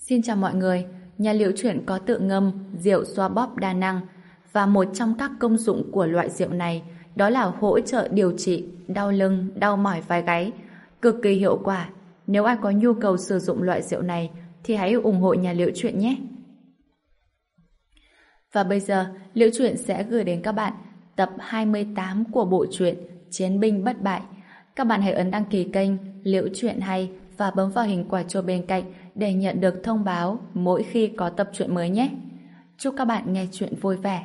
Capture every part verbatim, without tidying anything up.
Xin chào mọi người, nhà liệu chuyện có tự ngâm rượu xoa bóp đa năng và một trong các công dụng của loại rượu này đó là hỗ trợ điều trị đau lưng, đau mỏi vai gáy, cực kỳ hiệu quả. Nếu ai có nhu cầu sử dụng loại rượu này thì hãy ủng hộ nhà liệu chuyện nhé. Và bây giờ, Liễu Chuyện sẽ gửi đến các bạn tập hai mươi tám của bộ truyện Chiến binh bất bại. Các bạn hãy ấn đăng ký kênh Liễu Chuyện Hay và bấm vào hình quả chuông bên cạnh để nhận được thông báo mỗi khi có tập truyện mới nhé. Chúc các bạn nghe chuyện vui vẻ.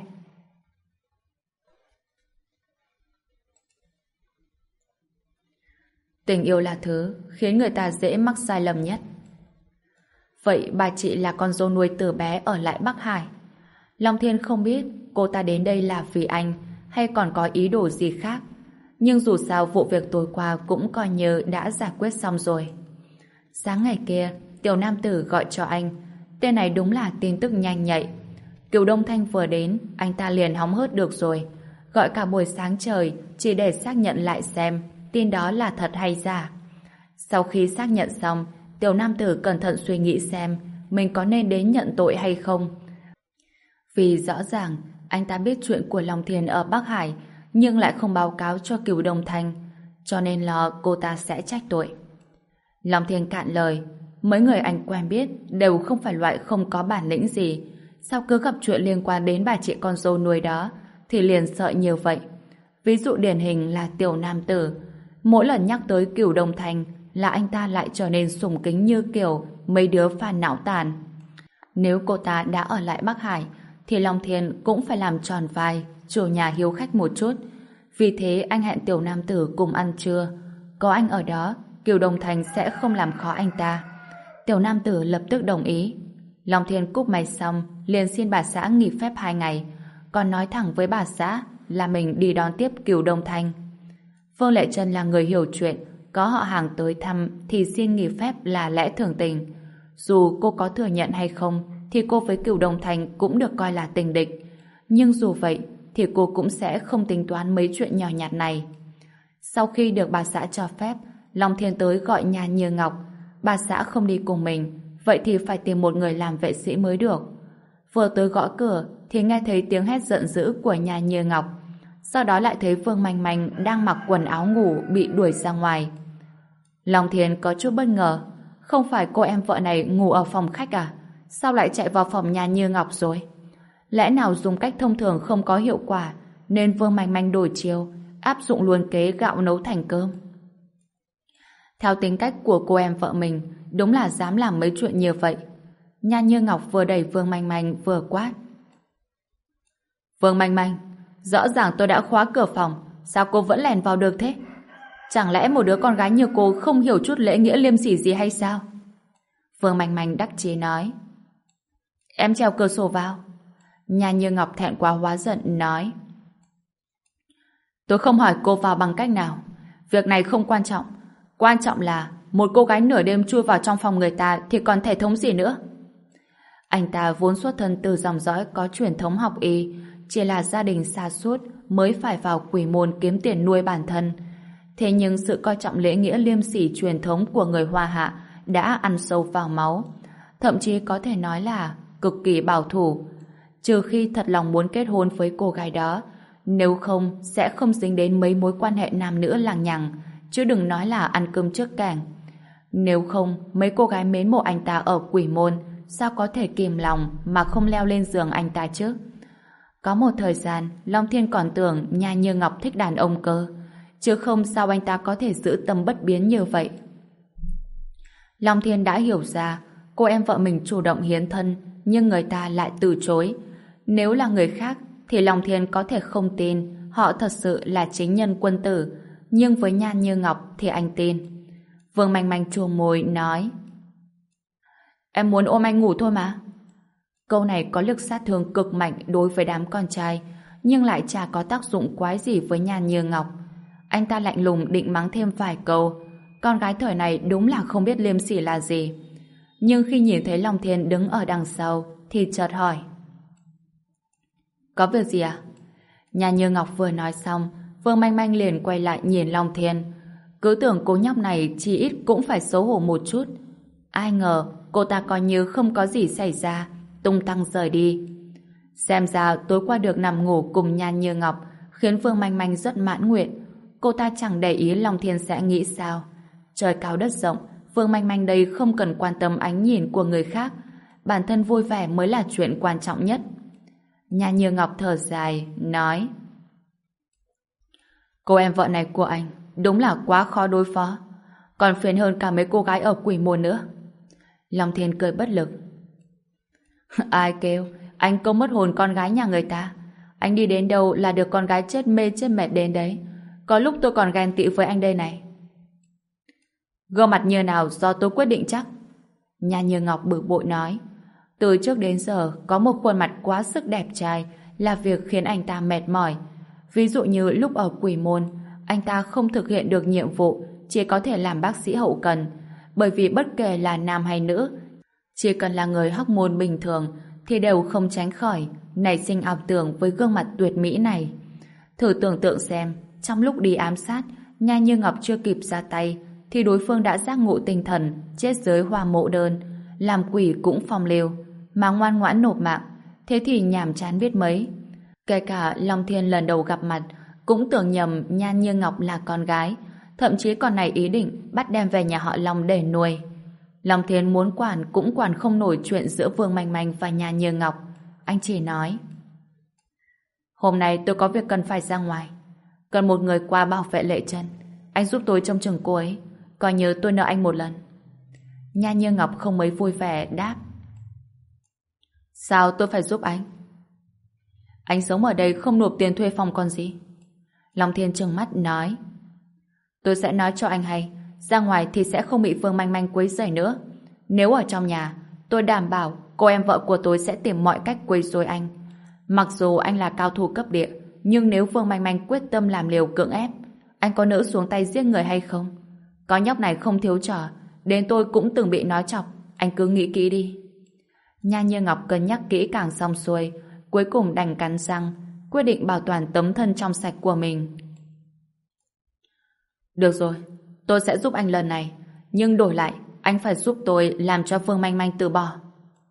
Tình yêu là thứ khiến người ta dễ mắc sai lầm nhất. Vậy bà chị là con dâu nuôi từ bé ở lại Bắc Hải. Long Thiên không biết cô ta đến đây là vì anh hay còn có ý đồ gì khác. Nhưng dù sao vụ việc tối qua cũng coi như đã giải quyết xong rồi. Sáng ngày kia, Tiểu Nam Tử gọi cho anh. Tên này đúng là tin tức nhanh nhạy. Kiều Đông Thanh vừa đến, anh ta liền hóng hớt được rồi. Gọi cả buổi sáng trời chỉ để xác nhận lại xem tin đó là thật hay giả. Sau khi xác nhận xong, Tiểu Nam Tử cẩn thận suy nghĩ xem mình có nên đến nhận tội hay không. Vì rõ ràng anh ta biết chuyện của Long Thiên ở Bắc Hải nhưng lại không báo cáo cho Kiều Đông Thanh, cho nên lo cô ta sẽ trách tội. Long Thiên cạn lời, mấy người anh quen biết đều không phải loại không có bản lĩnh gì, sao cứ gặp chuyện liên quan đến bà chị con dâu nuôi đó thì liền sợ nhiều vậy. Ví dụ điển hình là Tiểu Nam Tử, mỗi lần nhắc tới Kiều Đông Thanh là anh ta lại trở nên sùng kính như kiểu mấy đứa phàn não tàn. Nếu cô ta đã ở lại Bắc Hải thì Long Thiên cũng phải làm tròn vai chủ nhà hiếu khách một chút. Vì thế anh hẹn Tiểu Nam Tử cùng ăn trưa. Có anh ở đó, Kiều Đông Thanh sẽ không làm khó anh ta. Tiểu Nam Tử lập tức đồng ý. Long Thiên cúp máy xong liền xin bà xã nghỉ phép hai ngày, còn nói thẳng với bà xã là mình đi đón tiếp Kiều Đông Thanh. Vương Lệ Trân là người hiểu chuyện, có họ hàng tới thăm thì xin nghỉ phép là lẽ thường tình. Dù cô có thừa nhận hay không thì cô với Kiều Đông Thanh cũng được coi là tình địch. Nhưng dù vậy thì cô cũng sẽ không tính toán mấy chuyện nhỏ nhặt này. Sau khi được bà xã cho phép, Long Thiên tới gọi nhà Như Ngọc. Bà xã không đi cùng mình, vậy thì phải tìm một người làm vệ sĩ mới được. Vừa tới gõ cửa thì nghe thấy tiếng hét giận dữ của nhà Như Ngọc. Sau đó lại thấy Vương Manh Manh đang mặc quần áo ngủ bị đuổi ra ngoài. Long Thiên có chút bất ngờ. Không phải cô em vợ này ngủ ở phòng khách à? Sao lại chạy vào phòng nhà Như Ngọc rồi? Lẽ nào dùng cách thông thường không có hiệu quả nên Vương Manh Manh đổi chiều, áp dụng luôn kế gạo nấu thành cơm? Theo tính cách của cô em vợ mình, đúng là dám làm mấy chuyện như vậy. Nhà Như Ngọc vừa đẩy Vương Manh Manh vừa quát. Vương Manh Manh, rõ ràng tôi đã khóa cửa phòng, sao cô vẫn lèn vào được thế? Chẳng lẽ một đứa con gái như cô không hiểu chút lễ nghĩa liêm sỉ gì hay sao? Vương Manh Manh đắc chí nói. Em trèo cửa sổ vào. Nhà Như Ngọc thẹn quá hóa giận nói. Tôi không hỏi cô vào bằng cách nào. Việc này không quan trọng. Quan trọng là một cô gái nửa đêm chui vào trong phòng người ta thì còn thể thống gì nữa. Anh ta vốn xuất thân từ dòng dõi có truyền thống học y, chỉ là gia đình xa suốt mới phải vào quỷ môn kiếm tiền nuôi bản thân. Thế nhưng sự coi trọng lễ nghĩa liêm sỉ truyền thống của người Hoa Hạ đã ăn sâu vào máu. Thậm chí có thể nói là cực kỳ bảo thủ. Trừ khi thật lòng muốn kết hôn với cô gái đó, nếu không sẽ không dính đến mấy mối quan hệ nam nữ lằng nhằng, chứ đừng nói là ăn cơm trước cảng. Nếu không, mấy cô gái mến mộ anh ta ở quỷ môn sao có thể kìm lòng mà không leo lên giường anh ta chứ? Có một thời gian, Long Thiên còn tưởng nhà Như Ngọc thích đàn ông cơ, chứ không sao anh ta có thể giữ tâm bất biến như vậy. Long Thiên đã hiểu ra cô em vợ mình chủ động hiến thân nhưng người ta lại từ chối. Nếu là người khác thì Long Thiên có thể không tin họ thật sự là chính nhân quân tử, nhưng với Nhan Như Ngọc thì anh tin. Vương Manh Manh chua môi nói. Em muốn ôm anh ngủ thôi mà. Câu này có lực sát thương cực mạnh đối với đám con trai, nhưng lại chả có tác dụng quái gì với Nhan Như Ngọc. Anh ta lạnh lùng định mắng thêm vài câu. Con gái thời này đúng là không biết liêm sỉ là gì. Nhưng khi nhìn thấy Long Thiên đứng ở đằng sau thì chợt hỏi. Có việc gì à? Nhan Như Ngọc vừa nói xong, Vương Manh Manh liền quay lại nhìn Long Thiên. Cứ tưởng cô nhóc này chỉ ít cũng phải xấu hổ một chút. Ai ngờ cô ta coi như không có gì xảy ra, tung tăng rời đi. Xem ra tối qua được nằm ngủ cùng Nhan Như Ngọc khiến Vương Manh Manh rất mãn nguyện. Cô ta chẳng để ý Long Thiên sẽ nghĩ sao. Trời cao đất rộng, Vương Manh Manh đây không cần quan tâm ánh nhìn của người khác. Bản thân vui vẻ mới là chuyện quan trọng nhất. Nhan Như Ngọc thở dài, nói: cô em vợ này của anh đúng là quá khó đối phó, còn phiền hơn cả mấy cô gái ở Quỷ Môn nữa. Long Thiên cười bất lực. Ai kêu anh câu mất hồn con gái nhà người ta. Anh đi đến đâu là được con gái chết mê chết mệt đến đấy. Có lúc tôi còn ghen tị với anh đây này. Gương mặt như nào do tôi quyết định chắc. Nhan Như Ngọc bực bội nói. Từ trước đến giờ có một khuôn mặt quá sức đẹp trai là việc khiến anh ta mệt mỏi. Ví dụ như lúc ở Quỷ Môn, anh ta không thực hiện được nhiệm vụ, chỉ có thể làm bác sĩ hậu cần. Bởi vì bất kể là nam hay nữ, chỉ cần là người hóc môn bình thường thì đều không tránh khỏi nảy sinh ảo tưởng với gương mặt tuyệt mỹ này. Thử tưởng tượng xem, trong lúc đi ám sát, Nhan Như Ngọc chưa kịp ra tay thì đối phương đã giác ngộ tinh thần, chết dưới hoa mộ đơn, làm quỷ cũng phong lưu, mà ngoan ngoãn nộp mạng. Thế thì nhàm chán biết mấy. Kể cả Long Thiên lần đầu gặp mặt cũng tưởng nhầm Nhan Như Ngọc là con gái, thậm chí còn nảy ý định bắt đem về nhà họ Long để nuôi. Long Thiên muốn quản cũng quản không nổi chuyện giữa Vương Manh Manh và Nhan Như Ngọc. Anh chỉ nói: hôm nay tôi có việc cần phải ra ngoài, cần một người qua bảo vệ Lệ Trân. Anh giúp tôi trông chừng cô ấy, coi như tôi nợ anh một lần. Nhan Như Ngọc không mấy vui vẻ đáp: sao tôi phải giúp anh? Anh sống ở đây không nộp tiền thuê phòng còn gì. Long Thiên trừng mắt nói: tôi sẽ nói cho anh hay, ra ngoài thì sẽ không bị Vương Manh Manh quấy rầy nữa. Nếu ở trong nhà, tôi đảm bảo cô em vợ của tôi sẽ tìm mọi cách quấy rối anh. Mặc dù anh là cao thủ cấp địa, nhưng nếu Vương Manh Manh quyết tâm làm liều cưỡng ép, anh có nỡ xuống tay giết người hay không? Có nhóc này không thiếu trò, đến tôi cũng từng bị nói chọc. Anh cứ nghĩ kỹ đi. Nhan Như Ngọc cân nhắc kỹ càng xong xuôi, cuối cùng đành cắn răng, quyết định bảo toàn tấm thân trong sạch của mình. Được rồi, tôi sẽ giúp anh lần này, nhưng đổi lại anh phải giúp tôi làm cho Vương Manh Manh từ bỏ.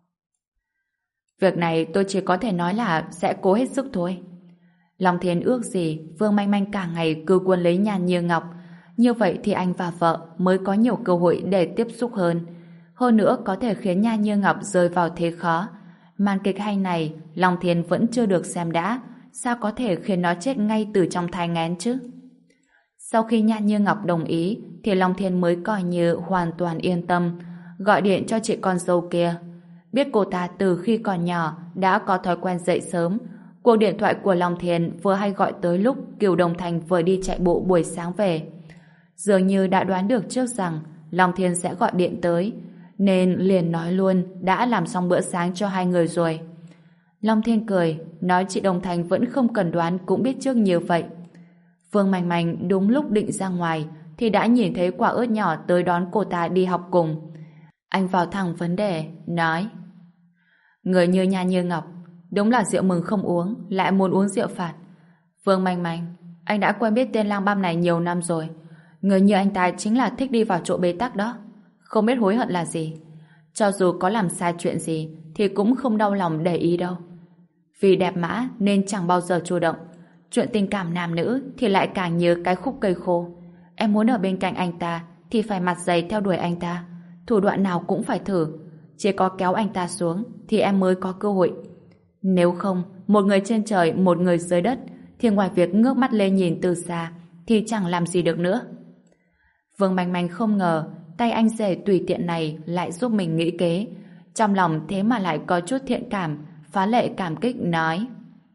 Việc này tôi chỉ có thể nói là sẽ cố hết sức thôi. Long Thiên ước gì Vương Manh Manh cả ngày cứ quân lấy Nhan Như Ngọc, như vậy thì anh và vợ mới có nhiều cơ hội để tiếp xúc hơn. Hơn nữa có thể khiến Nhan Như Ngọc rơi vào thế khó. Màn kịch hay này Long Thiên vẫn chưa được xem đã, sao có thể khiến nó chết ngay từ trong thai nghén chứ? Sau khi Nhan Như Ngọc đồng ý thì Long Thiên mới coi như hoàn toàn yên tâm, gọi điện cho chị con dâu kia. Biết cô ta từ khi còn nhỏ đã có thói quen dậy sớm, cuộc điện thoại của Long Thiên vừa hay gọi tới lúc Kiều Đồng Thành vừa đi chạy bộ buổi sáng về. Dường như đã đoán được trước rằng Long Thiên sẽ gọi điện tới, nên liền nói luôn đã làm xong bữa sáng cho hai người rồi. Long Thiên cười, nói chị Đồng Thành vẫn không cần đoán cũng biết trước như vậy. Vương Manh Manh đúng lúc định ra ngoài thì đã nhìn thấy Quả Ớt nhỏ tới đón cô ta đi học cùng. Anh vào thẳng vấn đề, nói: người như Nhan Như Ngọc đúng là rượu mừng không uống, lại muốn uống rượu phạt. Vương Manh Manh, anh đã quen biết tên lang băm này nhiều năm rồi. Người như anh ta chính là thích đi vào chỗ bế tắc đó, không biết hối hận là gì. Cho dù có làm sai chuyện gì thì cũng không đau lòng để ý đâu. Vì đẹp mã nên chẳng bao giờ chủ động. Chuyện tình cảm nam nữ thì lại càng như cái khúc cây khô. Em muốn ở bên cạnh anh ta thì phải mặt dày theo đuổi anh ta, thủ đoạn nào cũng phải thử. Chỉ có kéo anh ta xuống thì em mới có cơ hội. Nếu không, một người trên trời, một người dưới đất, thì ngoài việc ngước mắt lên nhìn từ xa thì chẳng làm gì được nữa. Vương Manh Manh không ngờ tay anh rể tùy tiện này lại giúp mình nghĩ kế. Trong lòng thế mà lại có chút thiện cảm, phá lệ cảm kích nói: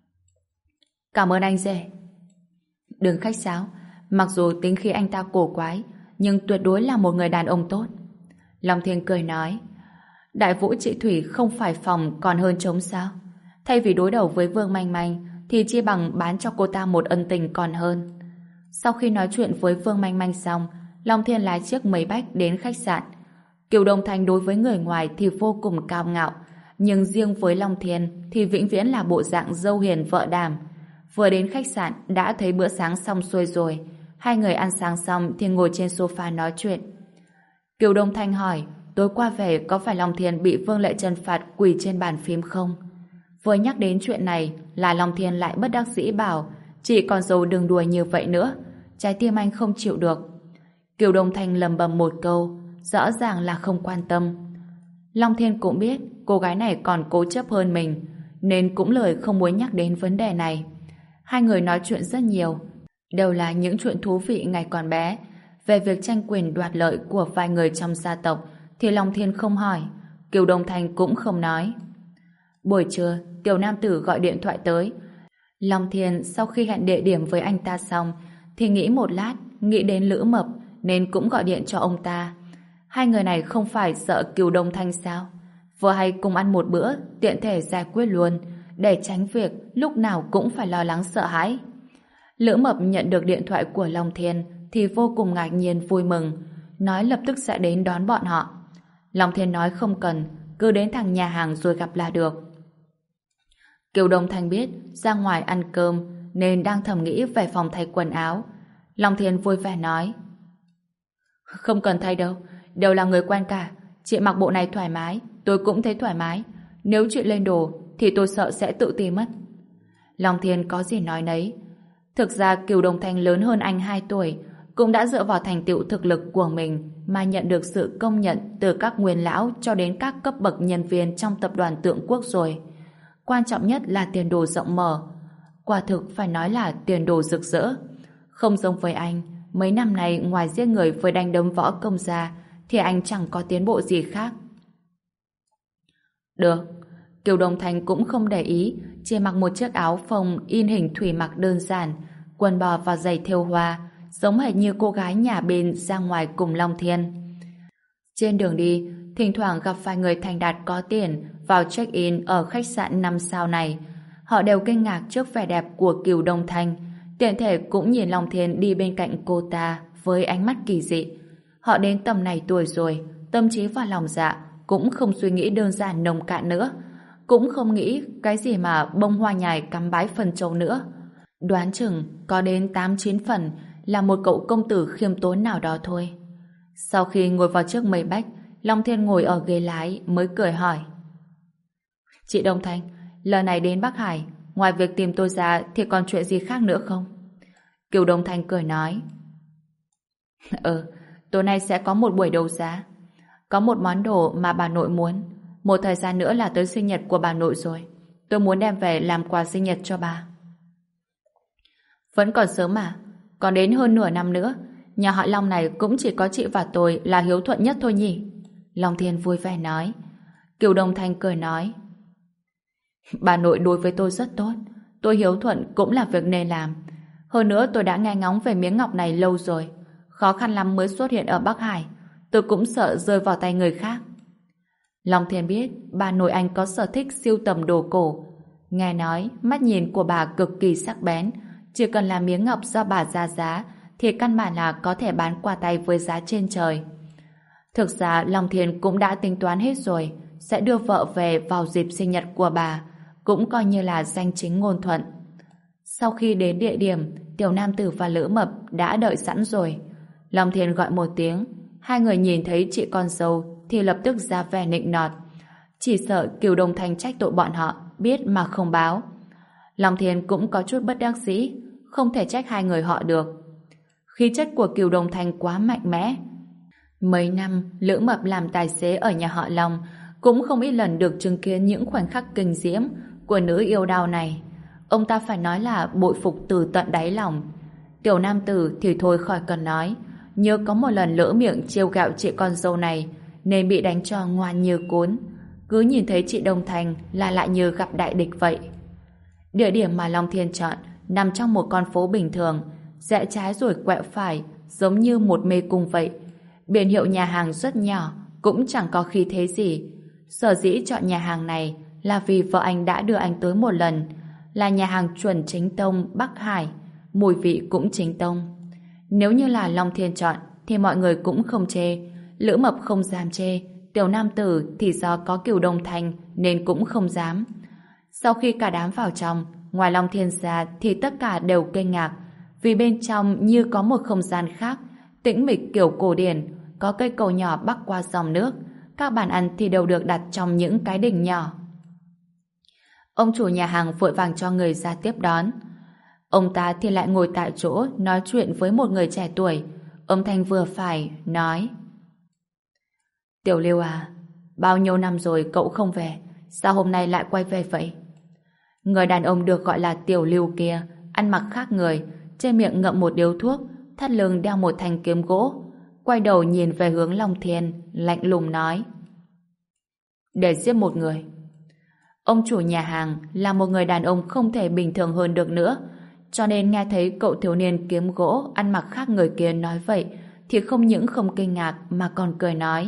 cảm ơn anh rể. Đừng khách sáo, mặc dù tính khí anh ta cổ quái, nhưng tuyệt đối là một người đàn ông tốt. Long Thiên cười nói: Đại Vũ chị Thủy không phải phòng còn hơn trống sao? Thay vì đối đầu với Vương Manh Manh thì chi bằng bán cho cô ta một ân tình còn hơn. Sau khi nói chuyện với Vương Manh Manh xong, Long Thiên lái chiếc mấy bách đến khách sạn. Kiều Đông Thành đối với người ngoài thì vô cùng cao ngạo, nhưng riêng với Long Thiên thì vĩnh viễn là bộ dạng dâu hiền vợ đàm. Vừa đến khách sạn đã thấy bữa sáng xong xuôi rồi. Hai người ăn sáng xong thì ngồi trên sofa nói chuyện. Kiều Đông Thanh hỏi: tối qua về có phải Long Thiên bị Vương Lệ Trần phạt quỳ trên bàn phím không? Vừa nhắc đến chuyện này là Long Thiên lại bất đắc dĩ bảo chị con dâu đừng đùa như vậy nữa. Trái tim anh không chịu được. Kiều Đông Thanh lầm bầm một câu, rõ ràng là không quan tâm. Long Thiên cũng biết cô gái này còn cố chấp hơn mình, nên cũng lời không muốn nhắc đến vấn đề này. Hai người nói chuyện rất nhiều, đều là những chuyện thú vị ngày còn bé. Về việc tranh quyền đoạt lợi của vài người trong gia tộc thì Long Thiên không hỏi, Kiều Đông Thanh cũng không nói. Buổi trưa, tiểu nam tử gọi điện thoại tới. Long Thiên sau khi hẹn địa điểm với anh ta xong thì nghĩ một lát, nghĩ đến Lữ Mập nên cũng gọi điện cho ông ta. Hai người này không phải sợ Kiều Đông Thanh sao? Vừa hay cùng ăn một bữa, tiện thể giải quyết luôn, để tránh việc lúc nào cũng phải lo lắng sợ hãi. Lữ Mập nhận được điện thoại của Long Thiên thì vô cùng ngạc nhiên vui mừng, nói lập tức sẽ đến đón bọn họ. Long Thiên nói không cần, cứ đến thẳng nhà hàng rồi gặp là được. Kiều Đông Thanh biết ra ngoài ăn cơm nên đang thầm nghĩ về phòng thay quần áo. Long Thiên vui vẻ nói: không cần thay đâu, đều là người quen cả. Chị mặc bộ này thoải mái, tôi cũng thấy thoải mái. Nếu chị lên đồ thì tôi sợ sẽ tự ti mất. Long Thiên có gì nói nấy. Thực ra Kiều Đông Thanh lớn hơn anh hai tuổi, cũng đã dựa vào thành tựu thực lực của mình mà nhận được sự công nhận từ các nguyên lão cho đến các cấp bậc nhân viên trong tập đoàn Tượng Quốc rồi. Quan trọng nhất là tiền đồ rộng mở. Quả thực phải nói là tiền đồ rực rỡ. Không giống với anh, mấy năm này ngoài giết người với đánh đấm võ công ra thì anh chẳng có tiến bộ gì khác. Được. Kiều Đông Thanh cũng không để ý, chỉ mặc một chiếc áo phông in hình thủy mặc đơn giản, quần bò và giày thêu hoa, giống hệt như cô gái nhà bên ra ngoài cùng Long Thiên. Trên đường đi, thỉnh thoảng gặp vài người thành đạt có tiền vào check-in ở khách sạn năm sao này. Họ đều kinh ngạc trước vẻ đẹp của Kiều Đông Thanh, tiện thể cũng nhìn Long Thiên đi bên cạnh cô ta với ánh mắt kỳ dị. Họ đến tầm này tuổi rồi, tâm trí và lòng dạ cũng không suy nghĩ đơn giản nông cạn nữa, cũng không nghĩ cái gì mà bông hoa nhài cắm bái phần trầu nữa. Đoán chừng có đến tám chín phần là một cậu công tử khiêm tốn nào đó thôi. Sau khi ngồi vào chiếc mây bách, Long Thiên ngồi ở ghế lái mới cười hỏi: chị Đông Thanh, lần này đến Bắc Hải, ngoài việc tìm tôi ra thì còn chuyện gì khác nữa không? Kiều Đông Thanh cười nói: Ừ, tối nay sẽ có một buổi đấu giá. Có một món đồ mà bà nội muốn. Một thời gian nữa là tới sinh nhật của bà nội rồi. Tôi muốn đem về làm quà sinh nhật cho bà. Vẫn còn sớm mà. Còn đến hơn nửa năm nữa, nhà họ Long này cũng chỉ có chị và tôi là hiếu thuận nhất thôi nhỉ? Long Thiên vui vẻ nói. Kiều Đông Thanh cười nói: bà nội đối với tôi rất tốt. Tôi hiếu thuận cũng là việc nên làm. Hơn nữa tôi đã nghe ngóng về miếng ngọc này lâu rồi. Khó khăn lắm mới xuất hiện ở Bắc Hải. Tôi cũng sợ rơi vào tay người khác. Long Thiên biết bà nội anh có sở thích sưu tầm đồ cổ. Nghe nói mắt nhìn của bà cực kỳ sắc bén. Chỉ cần là miếng ngọc do bà ra giá thì căn bản là có thể bán qua tay với giá trên trời. Thực ra Long Thiên cũng đã tính toán hết rồi, sẽ đưa vợ về vào dịp sinh nhật của bà, cũng coi như là danh chính ngôn thuận. Sau khi đến địa điểm, tiểu nam tử và Lữ Mập đã đợi sẵn rồi. Long Thiên gọi một tiếng, hai người nhìn thấy chị con dâu thì lập tức ra vẻ nịnh nọt. Chỉ sợ Kiều Đông Thanh trách tội bọn họ biết mà không báo. Long Thiên cũng có chút bất đắc dĩ, không thể trách hai người họ được. Khí chất của Kiều Đông Thanh quá mạnh mẽ. Mấy năm Lữ Mập làm tài xế ở nhà họ Long, cũng không ít lần được chứng kiến những khoảnh khắc kinh diễm của nữ yêu đao này. Ông ta phải nói là bội phục từ tận đáy lòng. Tiểu nam tử thì thôi khỏi cần nói, nhớ có một lần lỡ miệng trêu ghẹo chị con dâu này nên bị đánh cho ngoan như cún. Cứ nhìn thấy chị Đông Thanh là lại như gặp đại địch vậy. Địa điểm mà Long Thiên chọn nằm trong một con phố bình thường, rẽ trái rồi quẹo phải, giống như một mê cung vậy. Biển hiệu nhà hàng rất nhỏ, cũng chẳng có khí thế gì. Sở dĩ chọn nhà hàng này là vì vợ anh đã đưa anh tới một lần, là nhà hàng chuẩn chính tông Bắc Hải, mùi vị cũng chính tông. Nếu như là Long Thiên chọn thì mọi người cũng không chê, Lữ Mập không dám chê, tiểu nam tử thì do có Kiều Đông Thanh nên cũng không dám. Sau khi cả đám vào trong, ngoài Long Thiên ra thì tất cả đều kinh ngạc, vì bên trong như có một không gian khác, tĩnh mịch kiểu cổ điển, có cây cầu nhỏ bắc qua dòng nước, các bàn ăn thì đều được đặt trong những cái đình nhỏ. Ông chủ nhà hàng vội vàng cho người ra tiếp đón. Ông ta thì lại ngồi tại chỗ nói chuyện với một người trẻ tuổi. Âm thanh vừa phải, nói: Tiểu Lưu à, bao nhiêu năm rồi cậu không về, sao hôm nay lại quay về vậy? Người đàn ông được gọi là Tiểu Lưu kia, ăn mặc khác người, trên miệng ngậm một điếu thuốc, thắt lưng đeo một thanh kiếm gỗ, quay đầu nhìn về hướng Long Thiên, lạnh lùng nói: Để giết một người. Ông chủ nhà hàng là một người đàn ông không thể bình thường hơn được nữa, cho nên nghe thấy cậu thiếu niên kiếm gỗ ăn mặc khác người kia nói vậy thì không những không kinh ngạc mà còn cười nói: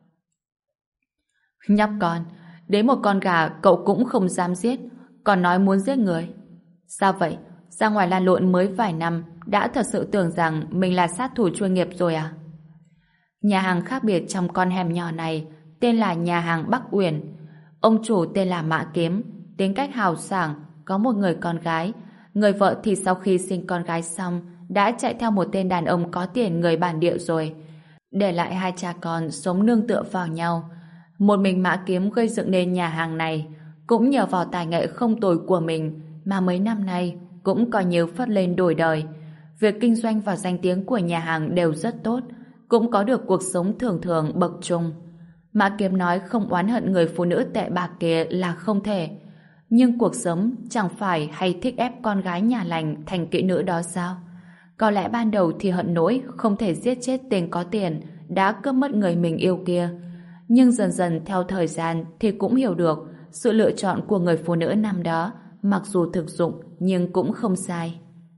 Nhóc con, đến một con gà cậu cũng không dám giết, còn nói muốn giết người. Sao vậy? Ra ngoài lan lộn mới vài năm đã thật sự tưởng rằng mình là sát thủ chuyên nghiệp rồi à? Nhà hàng khác biệt trong con hẻm nhỏ này tên là nhà hàng Bắc Uyển. Ông chủ tên là Mã Kiếm, tính cách hào sảng, có một người con gái. Người vợ thì sau khi sinh con gái xong đã chạy theo một tên đàn ông có tiền người bản địa rồi, để lại hai cha con sống nương tựa vào nhau. Một mình Mã Kiếm gây dựng nên nhà hàng này cũng nhờ vào tài nghệ không tồi của mình mà mấy năm nay cũng coi như phất lên đổi đời. Việc kinh doanh và danh tiếng của nhà hàng đều rất tốt, cũng có được cuộc sống thường thường bậc trung. Mã Kiếm nói không oán hận người phụ nữ tệ bạc kia là không thể. Nhưng cuộc sống chẳng phải hay thích ép con gái nhà lành thành kỹ nữ đó sao? Có lẽ ban đầu thì hận nỗi không thể giết chết tên có tiền đã cướp mất người mình yêu kia. Nhưng dần dần theo thời gian thì cũng hiểu được sự lựa chọn của người phụ nữ năm đó mặc dù thực dụng nhưng cũng không sai.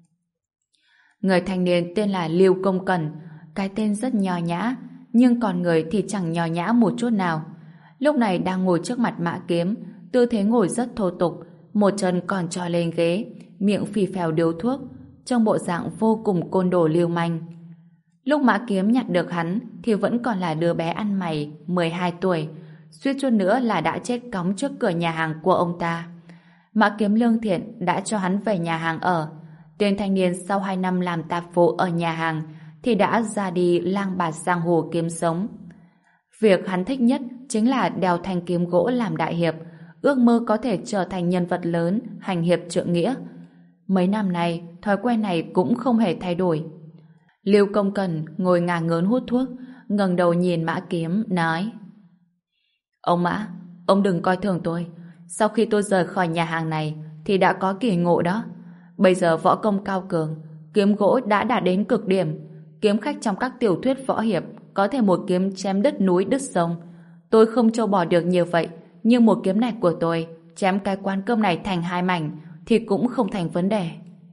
Người thanh niên tên là Lưu Công Cẩn, cái tên rất nho nhã, nhưng còn người thì chẳng nho nhã một chút nào. Lúc này đang ngồi trước mặt Mã Kiếm, tư thế ngồi rất thô tục, một chân còn trò lên ghế, miệng phì phèo điếu thuốc, trong bộ dạng vô cùng côn đồ lưu manh. Lúc Mã Kiếm nhặt được hắn thì vẫn còn là đứa bé ăn mày mười hai tuổi, suýt chút nữa là đã chết cóng trước cửa nhà hàng của ông ta. Mã Kiếm lương thiện đã cho hắn về nhà hàng ở. Tên thanh niên sau hai năm làm tạp vụ ở nhà hàng thì đã ra đi lang bạt giang hồ kiếm sống. Việc hắn thích nhất chính là đeo thanh kiếm gỗ làm đại hiệp, ước mơ có thể trở thành nhân vật lớn, hành hiệp trượng nghĩa. Mấy năm nay, thói quen này cũng không hề thay đổi. Lưu Công Cẩn ngồi ngả ngớn hút thuốc, ngẩng đầu nhìn Mã Kiếm, nói: Ông Mã, ông đừng coi thường tôi. Sau khi tôi rời khỏi nhà hàng này thì đã có kỳ ngộ đó. Bây giờ võ công cao cường, kiếm gỗ đã đạt đến cực điểm. Kiếm khách trong các tiểu thuyết võ hiệp có thể một kiếm chém đứt núi đứt sông. Tôi không trâu bò được như vậy, nhưng một kiếm này của tôi chém cái quán cơm này thành hai mảnh thì cũng không thành vấn đề.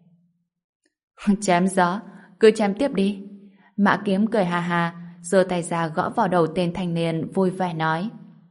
Chém gió, cứ chém tiếp đi. Mã Kiếm cười hà hà, giơ tay ra gõ vào đầu tên thanh niên, vui vẻ nói: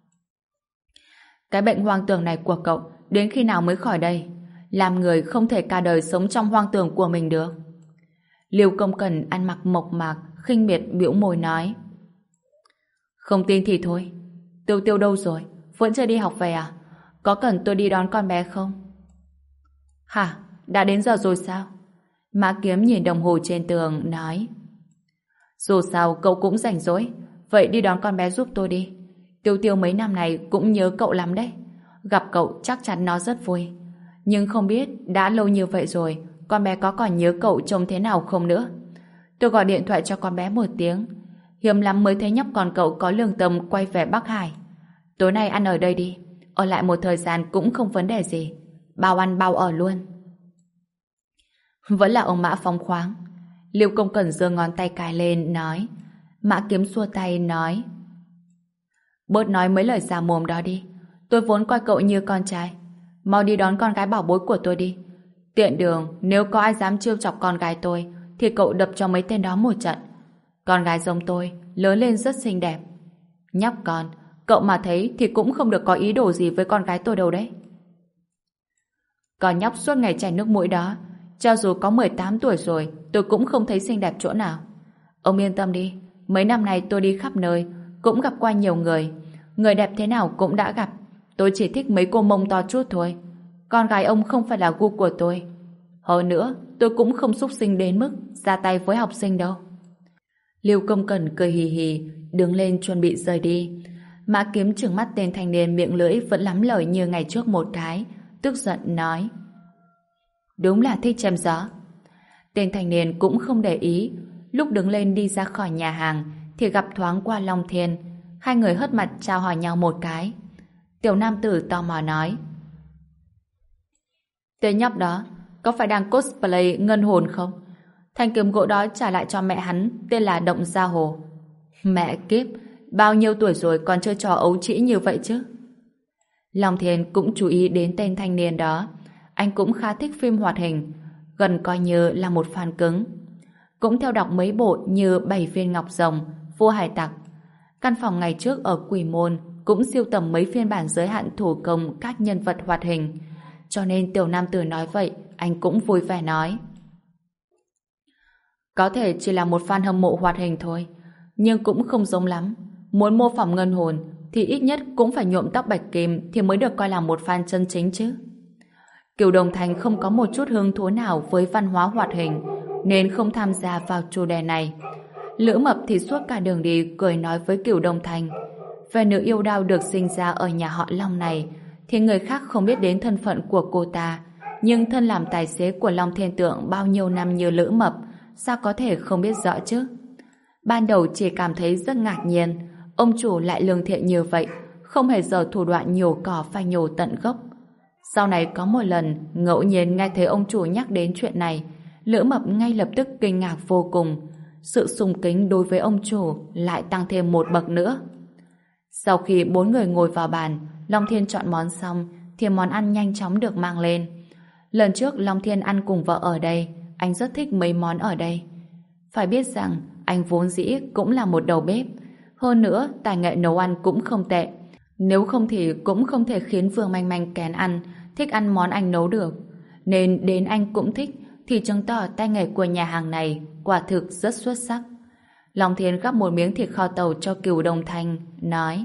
Cái bệnh hoang tưởng này của cậu đến khi nào mới khỏi đây? Làm người không thể cả đời sống trong hoang tưởng của mình được. Lưu Công Cẩn ăn mặc mộc mạc, khinh miệt bĩu môi nói: Không tin thì thôi. Tiêu Tiêu đâu rồi? Vẫn chưa đi học về à? Có cần tôi đi đón con bé không? Hả? Đã đến giờ rồi sao? Mã Kiếm nhìn đồng hồ trên tường, nói: Dù sao cậu cũng rảnh rỗi, vậy đi đón con bé giúp tôi đi. Tiêu Tiêu mấy năm này cũng nhớ cậu lắm đấy. Gặp cậu chắc chắn nó rất vui. Nhưng không biết đã lâu như vậy rồi, con bé có còn nhớ cậu trông thế nào không nữa. Tôi gọi điện thoại cho con bé một tiếng. Hiếm lắm mới thấy nhóc con cậu có lương tâm quay về Bắc Hải. Tối nay ăn ở đây đi, ở lại một thời gian cũng không vấn đề gì, bao ăn bao ở luôn. Vẫn là ông Mã phóng khoáng. Lưu Công Cẩn giơ ngón tay cài lên, nói. Mã Kiếm xua tay, nói: Bớt nói mấy lời già mồm đó đi. Tôi vốn coi cậu như con trai. Mau đi đón con gái bảo bối của tôi đi. Tiện đường, nếu có ai dám trêu chọc con gái tôi thì cậu đập cho mấy tên đó một trận. Con gái giống tôi, lớn lên rất xinh đẹp. Nhóc con, cậu mà thấy thì cũng không được có ý đồ gì với con gái tôi đâu đấy. Còn nhóc suốt ngày chảy nước mũi đó, cho dù có mười tám tuổi rồi, tôi cũng không thấy xinh đẹp chỗ nào. Ông yên tâm đi, mấy năm nay tôi đi khắp nơi, cũng gặp qua nhiều người. Người đẹp thế nào cũng đã gặp. Tôi chỉ thích mấy cô mông to chút thôi. Con gái ông không phải là gu của tôi. Hơn nữa, tôi cũng không xúc sinh đến mức ra tay với học sinh đâu. Lưu Công Cẩn cười hì hì, đứng lên chuẩn bị rời đi. Mã Kiếm trừng mắt tên thanh niên miệng lưỡi vẫn lắm lời như ngày trước một cái, tức giận nói: Đúng là thích chém gió. Tên thanh niên cũng không để ý, lúc đứng lên đi ra khỏi nhà hàng thì gặp thoáng qua Long Thiên. Hai người hất mặt chào hỏi nhau một cái. Tiểu nam tử tò mò nói: Tên nhóc đó có phải đang cosplay ngân hồn không? Thanh kiếm gỗ đó trả lại cho mẹ hắn, tên là Động Gia Hồ. Mẹ kiếp, bao nhiêu tuổi rồi còn chơi trò ấu trĩ như vậy chứ? Long Thiên cũng chú ý đến tên thanh niên đó. Anh cũng khá thích phim hoạt hình, gần coi như là một fan cứng. Cũng theo đọc mấy bộ như Bảy Viên Ngọc Rồng, Vua Hải Tặc. Căn phòng ngày trước ở Quỷ Môn cũng sưu tầm mấy phiên bản giới hạn thủ công các nhân vật hoạt hình. Cho nên tiểu nam tử nói vậy, anh cũng vui vẻ nói: Có thể chỉ là một fan hâm mộ hoạt hình thôi, nhưng cũng không giống lắm. Muốn mô phỏng ngân hồn thì ít nhất cũng phải nhuộm tóc bạch kim thì mới được coi là một fan chân chính chứ. Kiều Đồng Thành không có một chút hứng thú nào với văn hóa hoạt hình, nên không tham gia vào chủ đề này. Lữ Mập thì suốt cả đường đi cười nói với Kiều Đồng Thành về nữ yêu đao được sinh ra ở nhà họ Long này, thì người khác không biết đến thân phận của cô ta, nhưng thân làm tài xế của Long Thiên Tượng bao nhiêu năm như Lữ Mập, sao có thể không biết rõ chứ? Ban đầu chỉ cảm thấy rất ngạc nhiên, ông chủ lại lương thiện như vậy, không hề dở thủ đoạn nhổ cỏ phải nhổ tận gốc. Sau này có một lần ngẫu nhiên nghe thấy ông chủ nhắc đến chuyện này, Lữ Mập ngay lập tức kinh ngạc vô cùng. Sự sùng kính đối với ông chủ lại tăng thêm một bậc nữa. Sau khi bốn người ngồi vào bàn, Long Thiên chọn món xong thì món ăn nhanh chóng được mang lên. Lần trước Long Thiên ăn cùng vợ ở đây, anh rất thích mấy món ở đây. Phải biết rằng anh vốn dĩ cũng là một đầu bếp, hơn nữa tài nghệ nấu ăn cũng không tệ. Nếu không thì cũng không thể khiến Vương Manh Manh kén ăn, thích ăn món anh nấu được. Nên đến anh cũng thích, thì chứng tỏ tay nghề của nhà hàng này quả thực rất xuất sắc. Long Thiên gắp một miếng thịt kho tàu cho Cửu Đồng Thành, nói: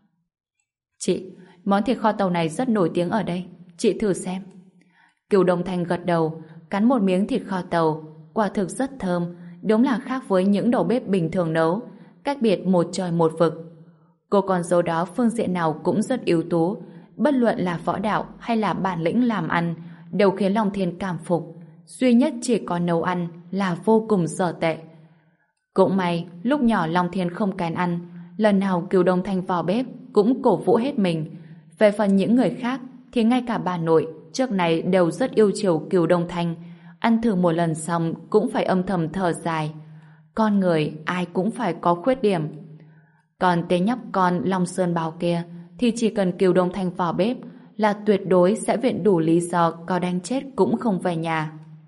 Chị, món thịt kho tàu này rất nổi tiếng ở đây, chị thử xem. Cửu Đồng Thành gật đầu, cắn một miếng thịt kho tàu, quả thực rất thơm, đúng là khác với những đầu bếp bình thường nấu, cách biệt một trời một vực. Cô con dâu đó phương diện nào cũng rất ưu tú, bất luận là võ đạo hay là bản lĩnh làm ăn, đều khiến Long Thiên cảm phục. Duy nhất chỉ có nấu ăn là vô cùng dở tệ. Cũng may, lúc nhỏ Long Thiên không kén ăn, lần nào Cửu Đồng Thành vào bếp cũng cổ vũ hết mình. Về phần những người khác, thì ngay cả bà nội trước này đều rất yêu chiều Cửu Đồng Thành, ăn thử một lần xong cũng phải âm thầm thở dài. Con người ai cũng phải có khuyết điểm. Còn tên nhóc con Long Sơn Bào kia thì chỉ cần Cửu Đồng Thành vào bếp là tuyệt đối sẽ viện đủ lý do có đánh chết cũng không về nhà.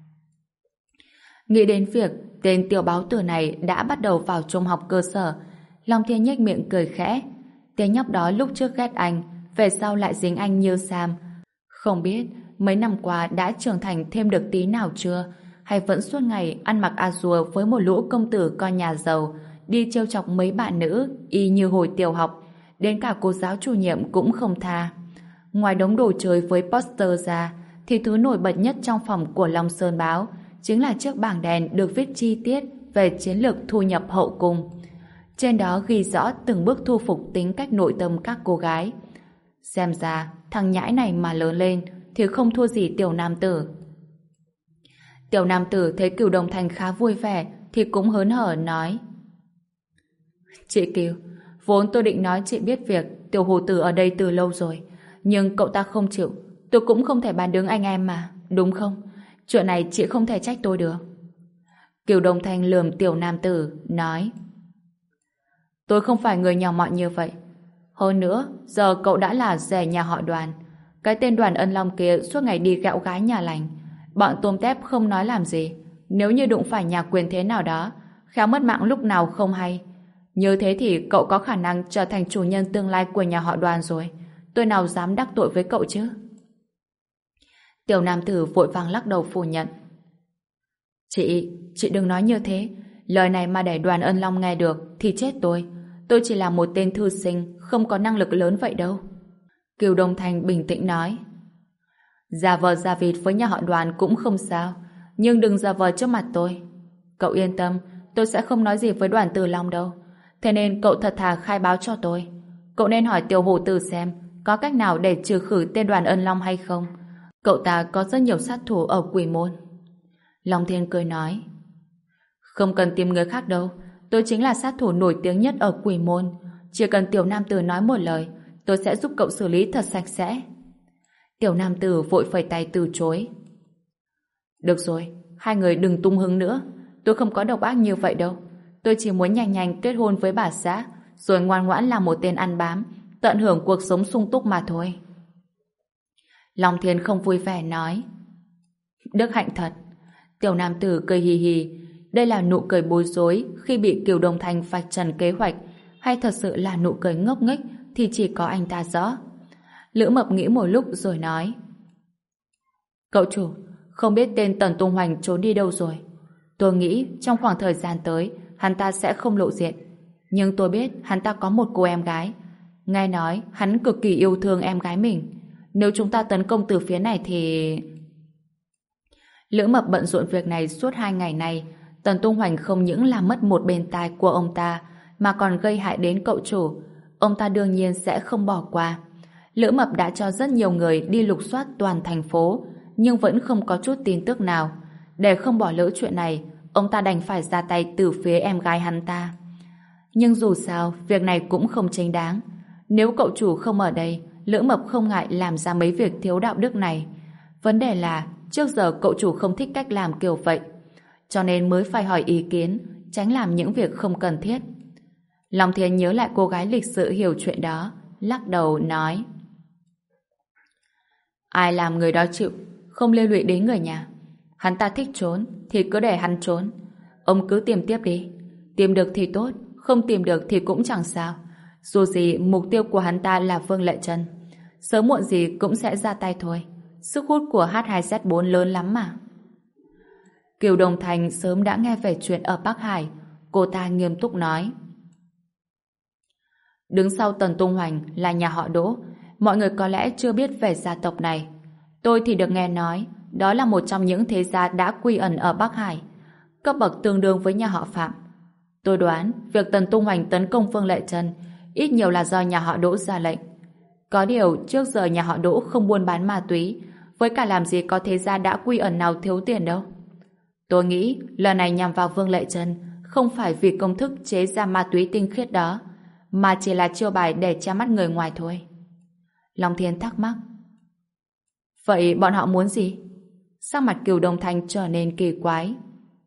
Nghĩ đến việc tên tiểu báo tử này đã bắt đầu vào trung học cơ sở, Long Thiên nhếch miệng cười khẽ. Tên nhóc đó lúc trước ghét anh, về sau lại dính anh như Sam. Không biết mấy năm qua đã trưởng thành thêm được tí nào chưa, hay vẫn suốt ngày ăn mặc azure với một lũ công tử con nhà giàu, đi trêu chọc mấy bạn nữ y như hồi tiểu học, đến cả cô giáo chủ nhiệm cũng không tha. Ngoài đống đồ chơi với poster ra, thì thứ nổi bật nhất trong phòng của Long Sơn Báo chính là chiếc bảng đèn được viết chi tiết về chiến lược thu nhập hậu cung. Trên đó ghi rõ từng bước thu phục tính cách nội tâm các cô gái. Xem ra thằng nhãi này mà lớn lên thì không thua gì tiểu nam tử. Tiểu nam tử thấy Cửu Đồng Thành khá vui vẻ thì cũng hớn hở nói: Chị Cửu, vốn tôi định nói chị biết việc tiểu hồ tử ở đây từ lâu rồi, nhưng cậu ta không chịu, tôi cũng không thể bàn đứng anh em mà, đúng không? Chuyện này chị không thể trách tôi được. Cửu Đồng Thành lườm tiểu nam tử, nói: Tôi không phải người nhỏ mọn như vậy. Hơn nữa, giờ cậu đã là rể nhà họ Đoàn. Cái tên Đoàn Ân Long kia suốt ngày đi gẹo gái nhà lành. Bọn tôm tép không nói làm gì. Nếu như đụng phải nhà quyền thế nào đó, khéo mất mạng lúc nào không hay. Như thế thì cậu có khả năng trở thành chủ nhân tương lai của nhà họ Đoàn rồi. Tôi nào dám đắc tội với cậu chứ? Tiểu nam tử vội vàng lắc đầu phủ nhận. Chị, chị đừng nói như thế. Lời này mà để Đoàn Ân Long nghe được thì chết tôi. Tôi chỉ là một tên thư sinh, không có năng lực lớn vậy đâu. Kiều Đông Thành bình tĩnh nói: Giả vờ giả vịt với nhà họ Đoàn cũng không sao, nhưng đừng giả vờ trước mặt tôi. Cậu yên tâm, tôi sẽ không nói gì với Đoàn Từ Long đâu. Thế nên cậu thật thà khai báo cho tôi. Cậu nên hỏi Tiểu Hổ Tử xem có cách nào để trừ khử tên Đoàn Ân Long hay không. Cậu ta có rất nhiều sát thủ ở Quỷ Môn. Long Thiên cười nói, không cần tìm người khác đâu, tôi chính là sát thủ nổi tiếng nhất ở Quỷ Môn. Chỉ cần Tiểu Nam Tử nói một lời, tôi sẽ giúp cậu xử lý thật sạch sẽ. Tiểu Nam Tử vội phẩy tay từ chối. Được rồi, hai người đừng tung hứng nữa. Tôi không có độc ác như vậy đâu. Tôi chỉ muốn nhanh nhanh kết hôn với bà xã, rồi ngoan ngoãn làm một tên ăn bám, tận hưởng cuộc sống sung túc mà thôi. Long Thiên không vui vẻ nói, đức hạnh thật. Tiểu Nam Tử cười hì hì. Đây là nụ cười bối rối khi bị Kiều Đông Thanh vạch trần kế hoạch, hay thật sự là nụ cười ngốc nghếch thì chỉ có anh ta rõ. Lữ Mập nghĩ một lúc rồi nói, cậu chủ, không biết tên Tần Tung Hoành trốn đi đâu rồi. Tôi nghĩ trong khoảng thời gian tới hắn ta sẽ không lộ diện. Nhưng tôi biết hắn ta có một cô em gái. Nghe nói hắn cực kỳ yêu thương em gái mình. Nếu chúng ta tấn công từ phía này thì... Lữ Mập bận rộn việc này suốt hai ngày nay. Tần Tung Hoành không những làm mất một bên tai của ông ta mà còn gây hại đến cậu chủ. Ông ta đương nhiên sẽ không bỏ qua. Lữ Mập đã cho rất nhiều người đi lục soát toàn thành phố, nhưng vẫn không có chút tin tức nào. Để không bỏ lỡ chuyện này, ông ta đành phải ra tay từ phía em gái hắn ta. Nhưng dù sao, việc này cũng không chính đáng. Nếu cậu chủ không ở đây, Lữ Mập không ngại làm ra mấy việc thiếu đạo đức này. Vấn đề là, trước giờ cậu chủ không thích cách làm kiểu vậy. Cho nên mới phải hỏi ý kiến, tránh làm những việc không cần thiết. Long Thiên nhớ lại cô gái lịch sự hiểu chuyện đó, lắc đầu nói, ai làm người đó chịu, không liên lụy đến người nhà. Hắn ta thích trốn thì cứ để hắn trốn. Ông cứ tìm tiếp đi. Tìm được thì tốt, không tìm được thì cũng chẳng sao. Dù gì mục tiêu của hắn ta là Vương Lệ Trân. Sớm muộn gì cũng sẽ ra tay thôi. Sức hút của hát hai Z bốn lớn lắm mà. Kiều Đồng Thành sớm đã nghe về chuyện ở Bắc Hải. Cô ta nghiêm túc nói, đứng sau Tần Tung Hoành là nhà họ Đỗ. Mọi người có lẽ chưa biết về gia tộc này. Tôi thì được nghe nói đó là một trong những thế gia đã quy ẩn ở Bắc Hải, cấp bậc tương đương với nhà họ Phạm. Tôi đoán việc Tần Tung Hoành tấn công Vương Lệ Trân ít nhiều là do nhà họ Đỗ ra lệnh. Có điều trước giờ nhà họ Đỗ không buôn bán ma túy, với cả làm gì có thế gia đã quy ẩn nào thiếu tiền đâu. Tôi nghĩ lần này nhằm vào Vương Lệ Trân không phải vì công thức chế ra ma túy tinh khiết đó, mà chỉ là chiêu bài để che mắt người ngoài thôi. Long Thiên thắc mắc, vậy bọn họ muốn gì? Sắc mặt Kiều Đông Thanh trở nên kỳ quái.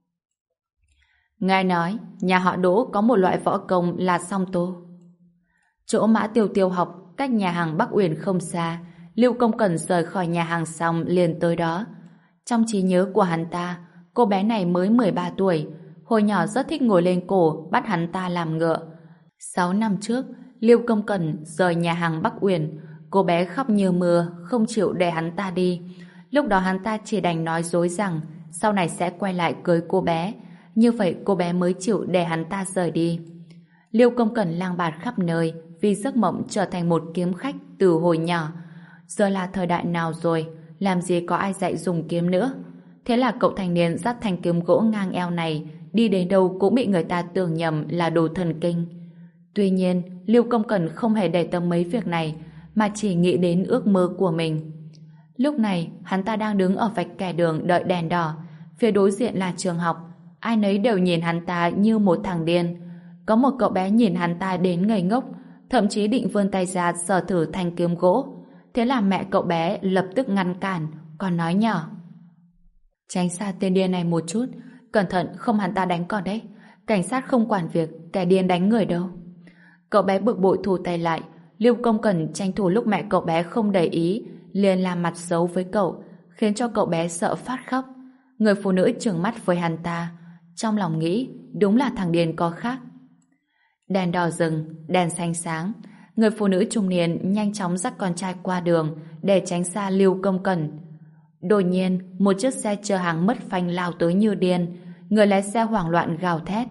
Nghe nói nhà họ Đỗ có một loại võ công là song tô. Chỗ Mã Tiêu Tiêu học cách nhà hàng Bắc Uyển không xa. Lưu Công Cẩn rời khỏi nhà hàng xong liền tới đó. Trong trí nhớ của hắn ta, cô bé này mới mười ba tuổi, hồi nhỏ rất thích ngồi lên cổ bắt hắn ta làm ngựa. Sáu năm trước, Lưu Công Cẩn rời nhà hàng Bắc Uyển, cô bé khóc như mưa, không chịu để hắn ta đi. Lúc đó hắn ta chỉ đành nói dối rằng sau này sẽ quay lại cưới cô bé, như vậy cô bé mới chịu để hắn ta rời đi. Lưu Công Cẩn lang bạt khắp nơi vì giấc mộng trở thành một kiếm khách từ hồi nhỏ. Giờ là thời đại nào rồi, làm gì có ai dạy dùng kiếm nữa. Thế là cậu thanh niên dắt thanh kiếm gỗ ngang eo này đi đến đâu cũng bị người ta tưởng nhầm là đồ thần kinh. Tuy nhiên, Lưu Công Cẩn không hề để tâm mấy việc này, mà chỉ nghĩ đến ước mơ của mình. Lúc này, hắn ta đang đứng ở vạch kẻ đường đợi đèn đỏ. Phía đối diện là trường học. Ai nấy đều nhìn hắn ta như một thằng điên. Có một cậu bé nhìn hắn ta đến ngây ngốc, thậm chí định vươn tay ra sờ thử thanh kiếm gỗ. Thế là mẹ cậu bé lập tức ngăn cản, còn nói nhỏ, tránh xa tên điên này một chút, cẩn thận không hắn ta đánh con đấy. Cảnh sát không quản việc kẻ điên đánh người đâu. Cậu bé bực bội thu tay lại. Lưu Công Cẩn tranh thủ lúc mẹ cậu bé không để ý, liền làm mặt xấu với cậu, khiến cho cậu bé sợ phát khóc. Người phụ nữ trừng mắt với hắn ta, trong lòng nghĩ đúng là thằng điên có khác. Đèn đỏ dừng, đèn xanh sáng. Người phụ nữ trung niên nhanh chóng dắt con trai qua đường để tránh xa Lưu Công Cẩn. Đột nhiên, một chiếc xe chở hàng mất phanh lao tới như điên. Người lái xe hoảng loạn gào thét,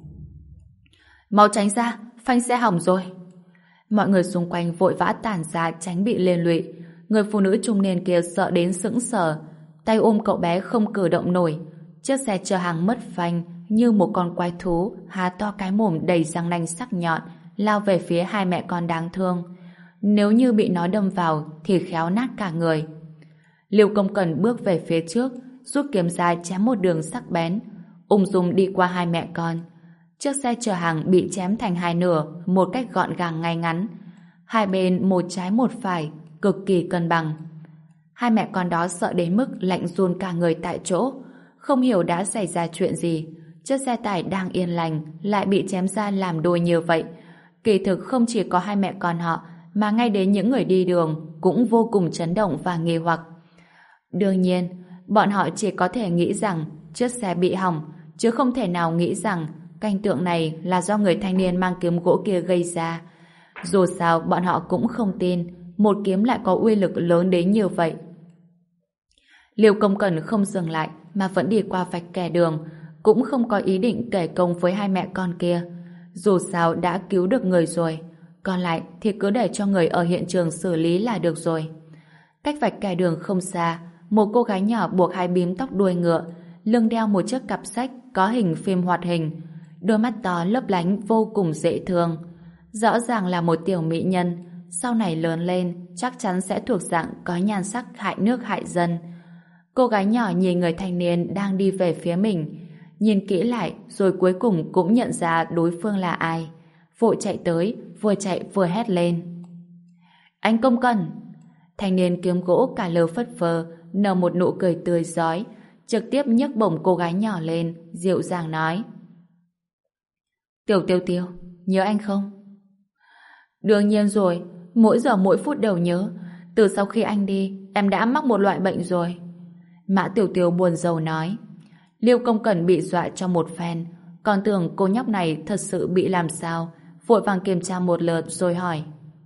mau tránh ra, phanh xe hỏng rồi. Mọi người xung quanh vội vã tản ra tránh bị liên lụy. Người phụ nữ trung niên kia sợ đến sững sờ, tay ôm cậu bé không cử động nổi. Chiếc xe chở hàng mất phanh như một con quái thú há to cái mồm đầy răng nanh sắc nhọn, lao về phía hai mẹ con đáng thương. Nếu như bị nó đâm vào thì khéo nát cả người. Liêu Công Cần bước về phía trước, rút kiếm ra chém một đường sắc bén, ung dung đi qua hai mẹ con. Chiếc xe chở hàng bị chém thành hai nửa một cách gọn gàng ngay ngắn. Hai bên một trái một phải, cực kỳ cân bằng. Hai mẹ con đó sợ đến mức lạnh run cả người tại chỗ, không hiểu đã xảy ra chuyện gì. Chiếc xe tải đang yên lành lại bị chém ra làm đôi như vậy. Kỳ thực không chỉ có hai mẹ con họ, mà ngay đến những người đi đường cũng vô cùng chấn động và nghi hoặc. Đương nhiên, bọn họ chỉ có thể nghĩ rằng chiếc xe bị hỏng, chứ không thể nào nghĩ rằng cảnh tượng này là do người thanh niên mang kiếm gỗ kia gây ra. Dù sao, bọn họ cũng không tin một kiếm lại có uy lực lớn đến như vậy. Liêu Công Cần không dừng lại mà vẫn đi qua vạch kẻ đường, cũng không có ý định kể công với hai mẹ con kia. Dù sao đã cứu được người rồi, còn lại thì cứ để cho người ở hiện trường xử lý là được rồi. Cách vạch kẻ đường không xa, một cô gái nhỏ buộc hai bím tóc đuôi ngựa, lưng đeo một chiếc cặp sách có hình phim hoạt hình, đôi mắt to lấp lánh vô cùng dễ thương. Rõ ràng là một tiểu mỹ nhân, sau này lớn lên chắc chắn sẽ thuộc dạng có nhan sắc hại nước hại dân. Cô gái nhỏ nhìn người thanh niên đang đi về phía mình, nhìn kỹ lại rồi cuối cùng cũng nhận ra đối phương là ai. Vội chạy tới, vừa chạy vừa hét lên. Anh Công Cần! Thanh niên kiếm gỗ cả lơ phất phơ, nở một nụ cười tươi rói, trực tiếp nhấc bổng cô gái nhỏ lên, dịu dàng nói. Tiểu Tiêu Tiêu, nhớ anh không? Đương nhiên rồi, mỗi giờ mỗi phút đều nhớ. Từ sau khi anh đi, em đã mắc một loại bệnh rồi. Mã Tiểu Tiêu buồn rầu nói. Liêu Công Cẩn bị dọa cho một phen, còn tưởng cô nhóc này thật sự bị làm sao, vội vàng kiểm tra một lượt rồi hỏi.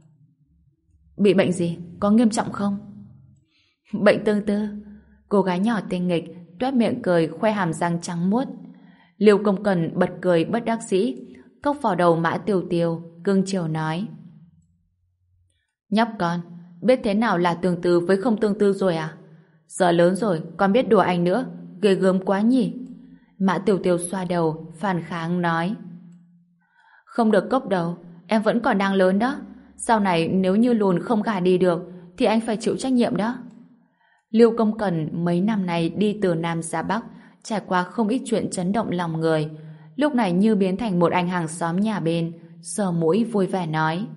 Bị bệnh gì? Có nghiêm trọng không? Bệnh tương tư. Cô gái nhỏ tinh nghịch, toét miệng cười, khoe hàm răng trắng muốt. Liêu Công Cẩn bật cười bất đắc dĩ, cốc vào đầu Mã Tiểu Tiêu, cưng chiều nói. Nhóc con, biết thế nào là tương tư với không tương tư rồi à? Giờ lớn rồi, con biết đùa anh nữa, ghê gớm quá nhỉ? Mã Tiểu Tiêu xoa đầu, phản kháng nói. Không được cốc đầu, em vẫn còn đang lớn đó. Sau này nếu như lùn không gả đi được, thì anh phải chịu trách nhiệm đó. Liêu Công Cẩn mấy năm nay đi từ Nam ra Bắc, trải qua không ít chuyện chấn động lòng người. Lúc này như biến thành một anh hàng xóm nhà bên, sờ mũi vui vẻ nói.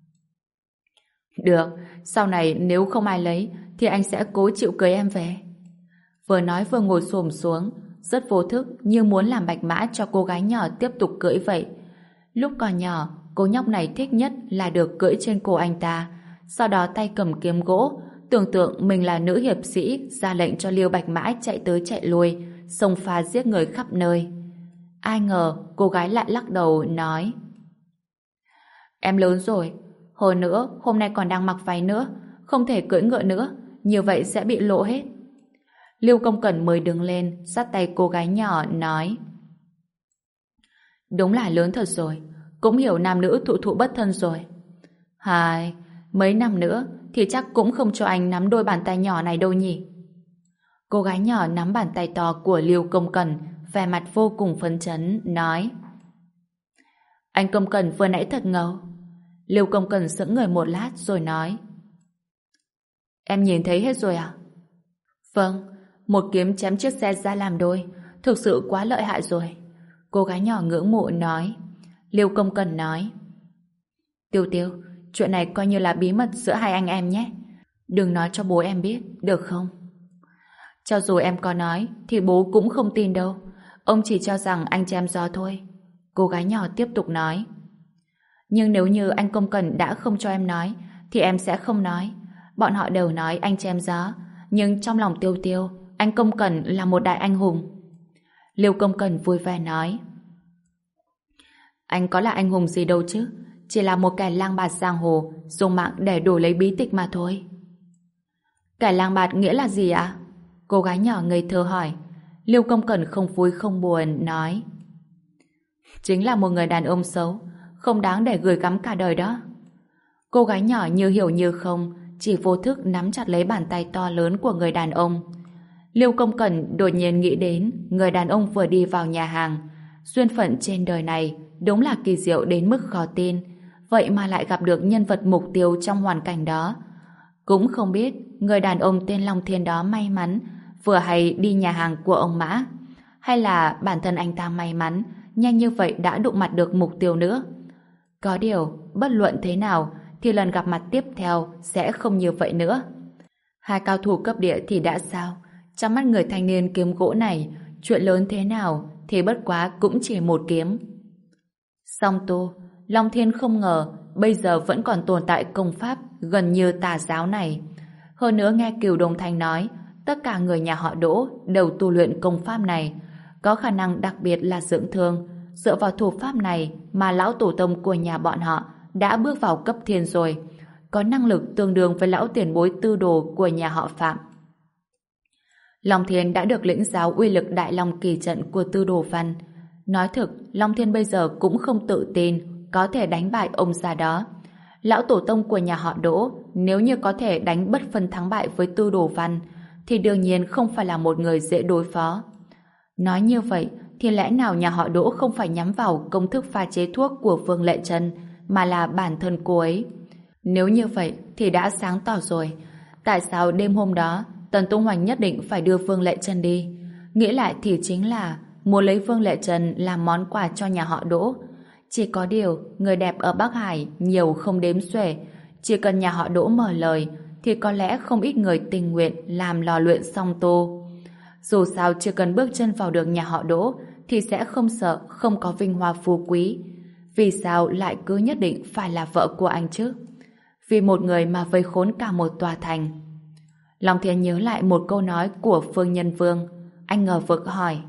Được, sau này nếu không ai lấy, thì anh sẽ cố chịu cưới em về. Vừa nói vừa ngồi xổm xuống, rất vô thức như muốn làm bạch mã cho cô gái nhỏ tiếp tục cưỡi vậy. Lúc còn nhỏ, cô nhóc này thích nhất là được cưỡi trên cổ anh ta, sau đó tay cầm kiếm gỗ, tưởng tượng mình là nữ hiệp sĩ, ra lệnh cho Liêu Bạch Mã chạy tới chạy lui, xông pha giết người khắp nơi. Ai ngờ cô gái lại lắc đầu nói. Em lớn rồi, hồi nữa hôm nay còn đang mặc váy nữa, không thể cưỡi ngựa nữa, như vậy sẽ bị lộ hết. Liêu Công Cẩn mới đứng lên, dắt tay cô gái nhỏ nói. Đúng là lớn thật rồi, cũng hiểu nam nữ thụ thụ bất thân rồi. Hai, mấy năm nữa thì chắc cũng không cho anh nắm đôi bàn tay nhỏ này đâu nhỉ. Cô gái nhỏ nắm bàn tay to của Liêu Công Cẩn, vẻ mặt vô cùng phấn chấn, nói. Anh Công Cẩn vừa nãy thật ngầu. Liêu Công Cẩn sững người một lát rồi nói. Em nhìn thấy hết rồi à? Vâng, một kiếm chém chiếc xe ra làm đôi, thực sự quá lợi hại rồi. Cô gái nhỏ ngưỡng mộ nói. Liêu Công Cẩn nói. Tiêu Tiêu, chuyện này coi như là bí mật giữa hai anh em nhé. Đừng nói cho bố em biết, được không? Cho dù em có nói, thì bố cũng không tin đâu. Ông chỉ cho rằng anh chém gió thôi. Cô gái nhỏ tiếp tục nói. Nhưng nếu như anh Công Cẩn đã không cho em nói, thì em sẽ không nói. Bọn họ đều nói anh chém gió, nhưng trong lòng Tiêu Tiêu, anh Công Cẩn là một đại anh hùng. Liêu Công Cẩn vui vẻ nói. Anh có là anh hùng gì đâu chứ, chỉ là một kẻ lang bạt giang hồ, dùng mạng để đổi lấy bí tịch mà thôi. Kẻ lang bạt nghĩa là gì ạ? Cô gái nhỏ ngây thơ hỏi. Liêu Công Cẩn không vui không buồn nói. Chính là một người đàn ông xấu, không đáng để gửi gắm cả đời đó. Cô gái nhỏ như hiểu như không, chỉ vô thức nắm chặt lấy bàn tay to lớn của người đàn ông. Liêu Công Cẩn đột nhiên nghĩ đến người đàn ông vừa đi vào nhà hàng. Duyên phận trên đời này đúng là kỳ diệu đến mức khó tin. vậy mà lại gặp được nhân vật mục tiêu trong hoàn cảnh đó. Cũng không biết người đàn ông tên Long Thiên đó may mắn vừa hay đi nhà hàng của ông Mã, hay là bản thân anh ta may mắn nhanh như vậy đã đụng mặt được mục tiêu nữa. Có điều, bất luận thế nào thì lần gặp mặt tiếp theo sẽ không như vậy nữa. Hai cao thủ cấp địa thì đã sao? Trong mắt người thanh niên kiếm gỗ này, chuyện lớn thế nào thì bất quá cũng chỉ một kiếm. Song tu, Long Thiên không ngờ bây giờ vẫn còn tồn tại công pháp gần như tà giáo này. Hơn nữa nghe Cửu Đồng Thanh nói, tất cả người nhà họ Đỗ đều tu luyện công pháp này, có khả năng đặc biệt là dưỡng thương. Dựa vào thủ pháp này mà lão tổ tông của nhà bọn họ đã bước vào cấp thiên rồi, có năng lực tương đương với lão tiền bối tư đồ của nhà họ Phạm. Long Thiên đã được lĩnh giáo uy lực Đại Long kỳ trận của Tư Đồ Văn. Nói thực, Long Thiên bây giờ cũng không tự tin có thể đánh bại ông già đó. Lão tổ tông của nhà họ Đỗ nếu như có thể đánh bất phân thắng bại với Tư Đồ Văn thì đương nhiên không phải là một người dễ đối phó. Nói như vậy thì lẽ nào nhà họ Đỗ không phải nhắm vào công thức pha chế thuốc của Vương Lệ Trân mà là bản thân cô ấy? Nếu như vậy thì đã sáng tỏ rồi. Tại sao đêm hôm đó Tần Tung Hoành nhất định phải đưa Vương Lệ Trân đi? Nghĩ lại thì chính là muốn lấy Vương Lệ Trân làm món quà cho nhà họ Đỗ. Chỉ có điều người đẹp ở Bắc Hải nhiều không đếm xuể. Chỉ cần nhà họ Đỗ mở lời thì có lẽ không ít người tình nguyện làm lò luyện song tô. Dù sao chỉ cần bước chân vào được nhà họ Đỗ thì sẽ không sợ không có vinh hoa phú quý. Vì sao lại cứ nhất định phải là vợ của anh chứ? Vì một người mà vây khốn cả một tòa thành. Long Thiên nhớ lại một câu nói của Phương Nhân Vương. Anh ngờ vực hỏi: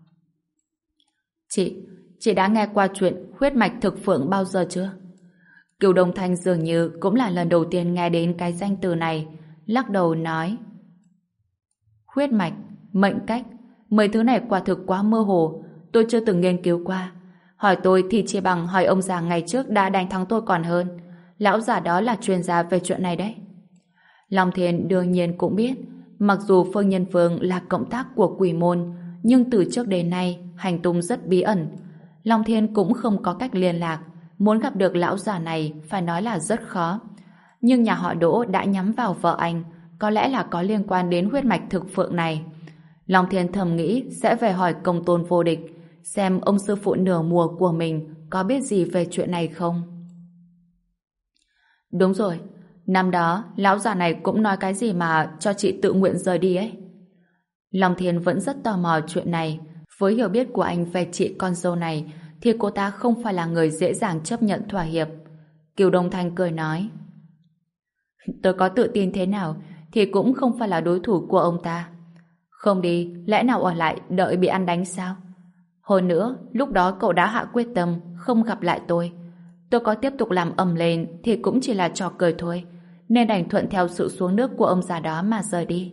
Chị, chị đã nghe qua chuyện huyết mạch thực phượng bao giờ chưa? Cửu Đồng Thanh dường như cũng là lần đầu tiên nghe đến cái danh từ này, lắc đầu nói: Huyết mạch, mệnh cách, mấy thứ này quả thực quá mơ hồ, tôi chưa từng nghiên cứu qua. Hỏi tôi thì chỉ bằng hỏi ông già ngày trước đã đánh thắng tôi còn hơn. Lão già đó là chuyên gia về chuyện này đấy. Long Thiên đương nhiên cũng biết, mặc dù Phương Nhân Vương là cộng tác của Quỷ Môn, nhưng từ trước đến nay hành tung rất bí ẩn. Long Thiên cũng không có cách liên lạc, muốn gặp được lão già này phải nói là rất khó. Nhưng nhà họ Đỗ đã nhắm vào vợ anh, có lẽ là có liên quan đến huyết mạch thực phượng này. Long Thiên thầm nghĩ sẽ về hỏi Công Tôn Vô Địch, xem ông sư phụ nửa mùa của mình có biết gì về chuyện này không. Đúng rồi, năm đó lão già này cũng nói cái gì mà cho chị tự nguyện rời đi ấy. Long Thiên vẫn rất tò mò chuyện này. Với hiểu biết của anh về chị con dâu này thì cô ta không phải là người dễ dàng chấp nhận thỏa hiệp. Kiều Đông Thanh cười nói: Tôi có tự tin thế nào thì cũng không phải là đối thủ của ông ta. Không đi, lẽ nào ở lại đợi bị ăn đánh sao? Hơn nữa, lúc đó cậu đã hạ quyết tâm không gặp lại tôi. Tôi có tiếp tục làm ầm lên thì cũng chỉ là trò cười thôi, nên đành thuận theo sự xuống nước của ông già đó mà rời đi.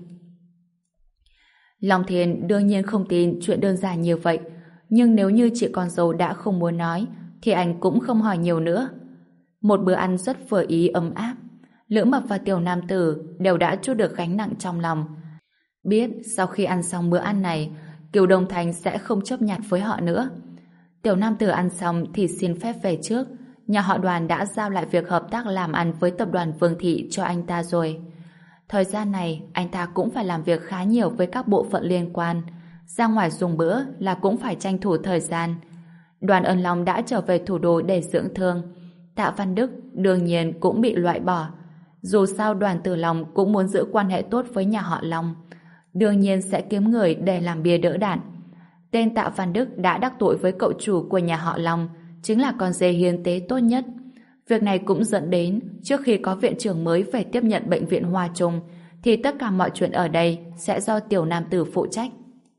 Long Thiên đương nhiên không tin chuyện đơn giản như vậy, nhưng nếu như chị con dâu đã không muốn nói thì anh cũng không hỏi nhiều nữa. Một bữa ăn rất vừa ý ấm áp, Lữ Mập và Tiểu Nam Tử đều đã trút được gánh nặng trong lòng. Biết sau khi ăn xong bữa ăn này, Kiều Đông Thanh sẽ không chấp nhặt với họ nữa. Tiểu Nam Tử ăn xong thì xin phép về trước. Nhà họ Đoàn đã giao lại việc hợp tác làm ăn với tập đoàn Vương Thị cho anh ta rồi. Thời gian này, anh ta cũng phải làm việc khá nhiều với các bộ phận liên quan. Ra ngoài dùng bữa là cũng phải tranh thủ thời gian. Đoàn Ân Long đã trở về thủ đô để dưỡng thương. Tạ Văn Đức đương nhiên cũng bị loại bỏ. Dù sao Đoàn Tử Long cũng muốn giữ quan hệ tốt với nhà họ Long. Đương nhiên sẽ kiếm người để làm bia đỡ đạn. Tên Tạ Văn Đức đã đắc tội với cậu chủ của nhà họ Long, chính là con dê hiến tế tốt nhất. Việc này cũng dẫn đến trước khi có viện trưởng mới về tiếp nhận bệnh viện Hoa Trung thì tất cả mọi chuyện ở đây sẽ do Tiểu Nam Tử phụ trách.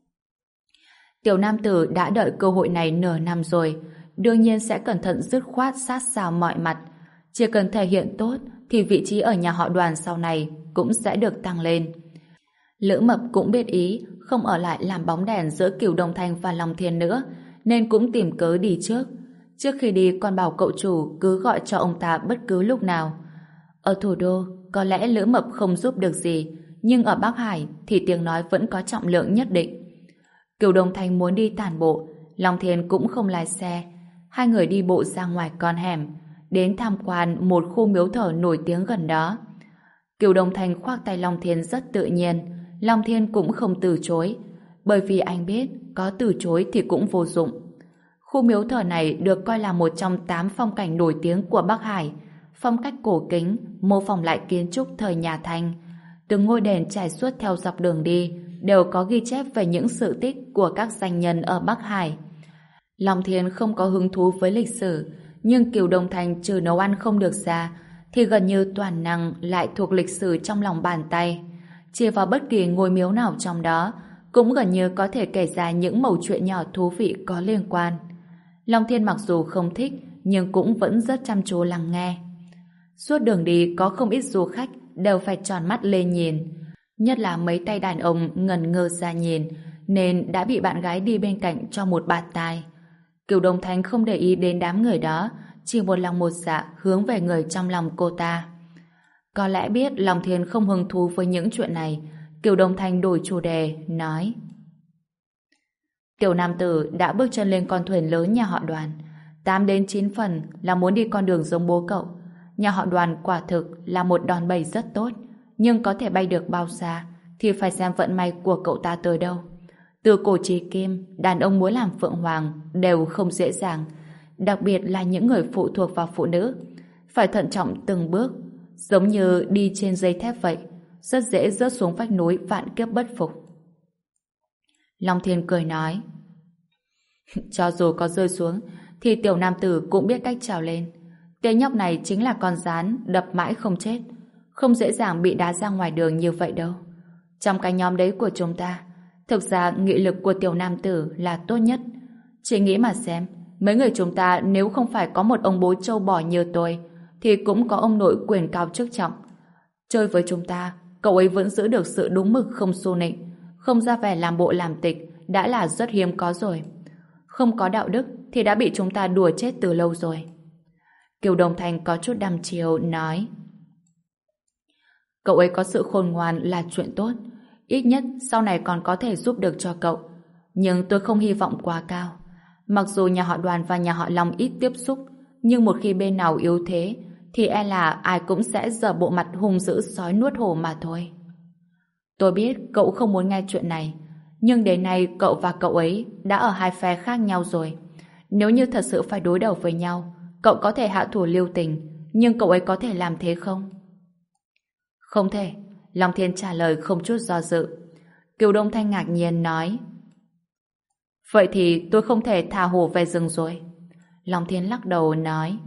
Tiểu Nam Tử đã đợi cơ hội này nửa năm rồi, đương nhiên sẽ cẩn thận dứt khoát sát sao mọi mặt. Chỉ cần thể hiện tốt thì vị trí ở nhà họ Đoàn sau này cũng sẽ được tăng lên. Lữ Mập cũng biết ý không ở lại làm bóng đèn giữa Cửu Đông Thanh và Long Thiên nữa, nên cũng tìm cớ đi trước. Trước khi đi còn bảo cậu chủ cứ gọi cho ông ta bất cứ lúc nào. Ở thủ đô có lẽ Lữ Mập không giúp được gì, nhưng ở Bắc Hải thì tiếng nói vẫn có trọng lượng nhất định. Cửu Đông Thanh muốn đi tản bộ, Long Thiên cũng không lái xe. Hai người đi bộ ra ngoài con hẻm. đến tham quan một khu miếu thờ nổi tiếng gần đó. Kiều Đông Thanh khoác tay Long Thiên rất tự nhiên, Long Thiên cũng không từ chối, bởi vì anh biết có từ chối thì cũng vô dụng. Khu miếu thờ này được coi là một trong tám phong cảnh nổi tiếng của Bắc Hải, phong cách cổ kính, mô phỏng lại kiến trúc thời nhà Thanh. Từng ngôi đền trải suốt theo dọc đường đi đều có ghi chép về những sự tích của các danh nhân ở Bắc Hải. Long Thiên không có hứng thú với lịch sử, nhưng Kiều Đông Thanh trừ nấu ăn không được ra, thì gần như toàn năng lại thuộc lịch sử trong lòng bàn tay. Chỉ vào bất kỳ ngôi miếu nào trong đó, cũng gần như có thể kể ra những mẩu chuyện nhỏ thú vị có liên quan. Long Thiên mặc dù không thích, nhưng cũng vẫn rất chăm chú lắng nghe. Suốt đường đi có không ít du khách đều phải tròn mắt lên nhìn, nhất là mấy tay đàn ông ngần ngơ ra nhìn, nên đã bị bạn gái đi bên cạnh cho một bạt tai. Kiều Đông Thanh không để ý đến đám người đó, chỉ một lòng một dạ hướng về người trong lòng cô ta. Có lẽ biết Long Thiên không hứng thú với những chuyện này, Kiều Đông Thanh đổi chủ đề, nói: Tiểu nam tử đã bước chân lên con thuyền lớn nhà họ Đoàn, tám đến chín phần là muốn đi con đường giống bố cậu. Nhà họ Đoàn quả thực là một đòn bẩy rất tốt, nhưng có thể bay được bao xa thì phải xem vận may của cậu ta tới đâu. Từ cổ chí kim, đàn ông muốn làm phượng hoàng đều không dễ dàng, đặc biệt là những người phụ thuộc vào phụ nữ. Phải thận trọng từng bước, giống như đi trên dây thép vậy, rất dễ rớt xuống vách núi vạn kiếp bất phục. Long Thiên cười nói: Cho dù có rơi xuống thì tiểu nam tử cũng biết cách trèo lên. Tên nhóc này chính là con gián đập mãi không chết, không dễ dàng bị đá ra ngoài đường như vậy đâu. Trong cái nhóm đấy của chúng ta, thực ra nghị lực của tiểu nam tử là tốt nhất. Chỉ nghĩ mà xem, mấy người chúng ta nếu không phải có một ông bố trâu bò như tôi, thì cũng có ông nội quyền cao chức trọng. Chơi với chúng ta, cậu ấy vẫn giữ được sự đúng mực không xô nịnh, không ra vẻ làm bộ làm tịch, đã là rất hiếm có rồi. Không có đạo đức thì đã bị chúng ta đùa chết từ lâu rồi. Kiều Đông Thanh có chút đăm chiêu nói: Cậu ấy có sự khôn ngoan là chuyện tốt, ít nhất sau này còn có thể giúp được cho cậu. Nhưng tôi không hy vọng quá cao. Mặc dù nhà họ Đoàn và nhà họ Long ít tiếp xúc, nhưng một khi bên nào yếu thế thì e là ai cũng sẽ giở bộ mặt hung dữ sói nuốt hổ mà thôi. Tôi biết cậu không muốn nghe chuyện này, nhưng đến nay cậu và cậu ấy đã ở hai phe khác nhau rồi. Nếu như thật sự phải đối đầu với nhau, cậu có thể hạ thủ lưu tình, nhưng cậu ấy có thể làm thế không? Không thể. Long Thiên trả lời không chút do dự. Kiều Đông Thanh ngạc nhiên nói: Vậy thì tôi không thể thả hổ về rừng rồi. Long Thiên lắc đầu nói: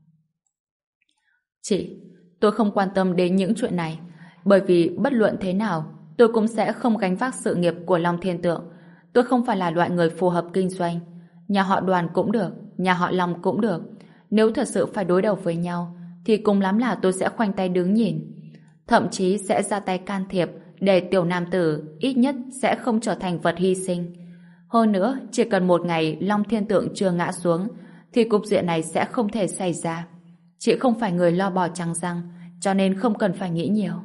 Chị, tôi không quan tâm đến những chuyện này, bởi vì bất luận thế nào tôi cũng sẽ không gánh vác sự nghiệp của Long Thiên Tượng. Tôi không phải là loại người phù hợp kinh doanh. Nhà họ Đoàn cũng được, nhà họ Long cũng được. Nếu thật sự phải đối đầu với nhau thì cùng lắm là tôi sẽ khoanh tay đứng nhìn, thậm chí sẽ ra tay can thiệp để tiểu nam tử ít nhất sẽ không trở thành vật hy sinh. Hơn nữa, chỉ cần một ngày Long Thiên Tượng chưa ngã xuống thì cục diện này sẽ không thể xảy ra. Chị không phải người lo bò trắng răng, cho nên không cần phải nghĩ nhiều.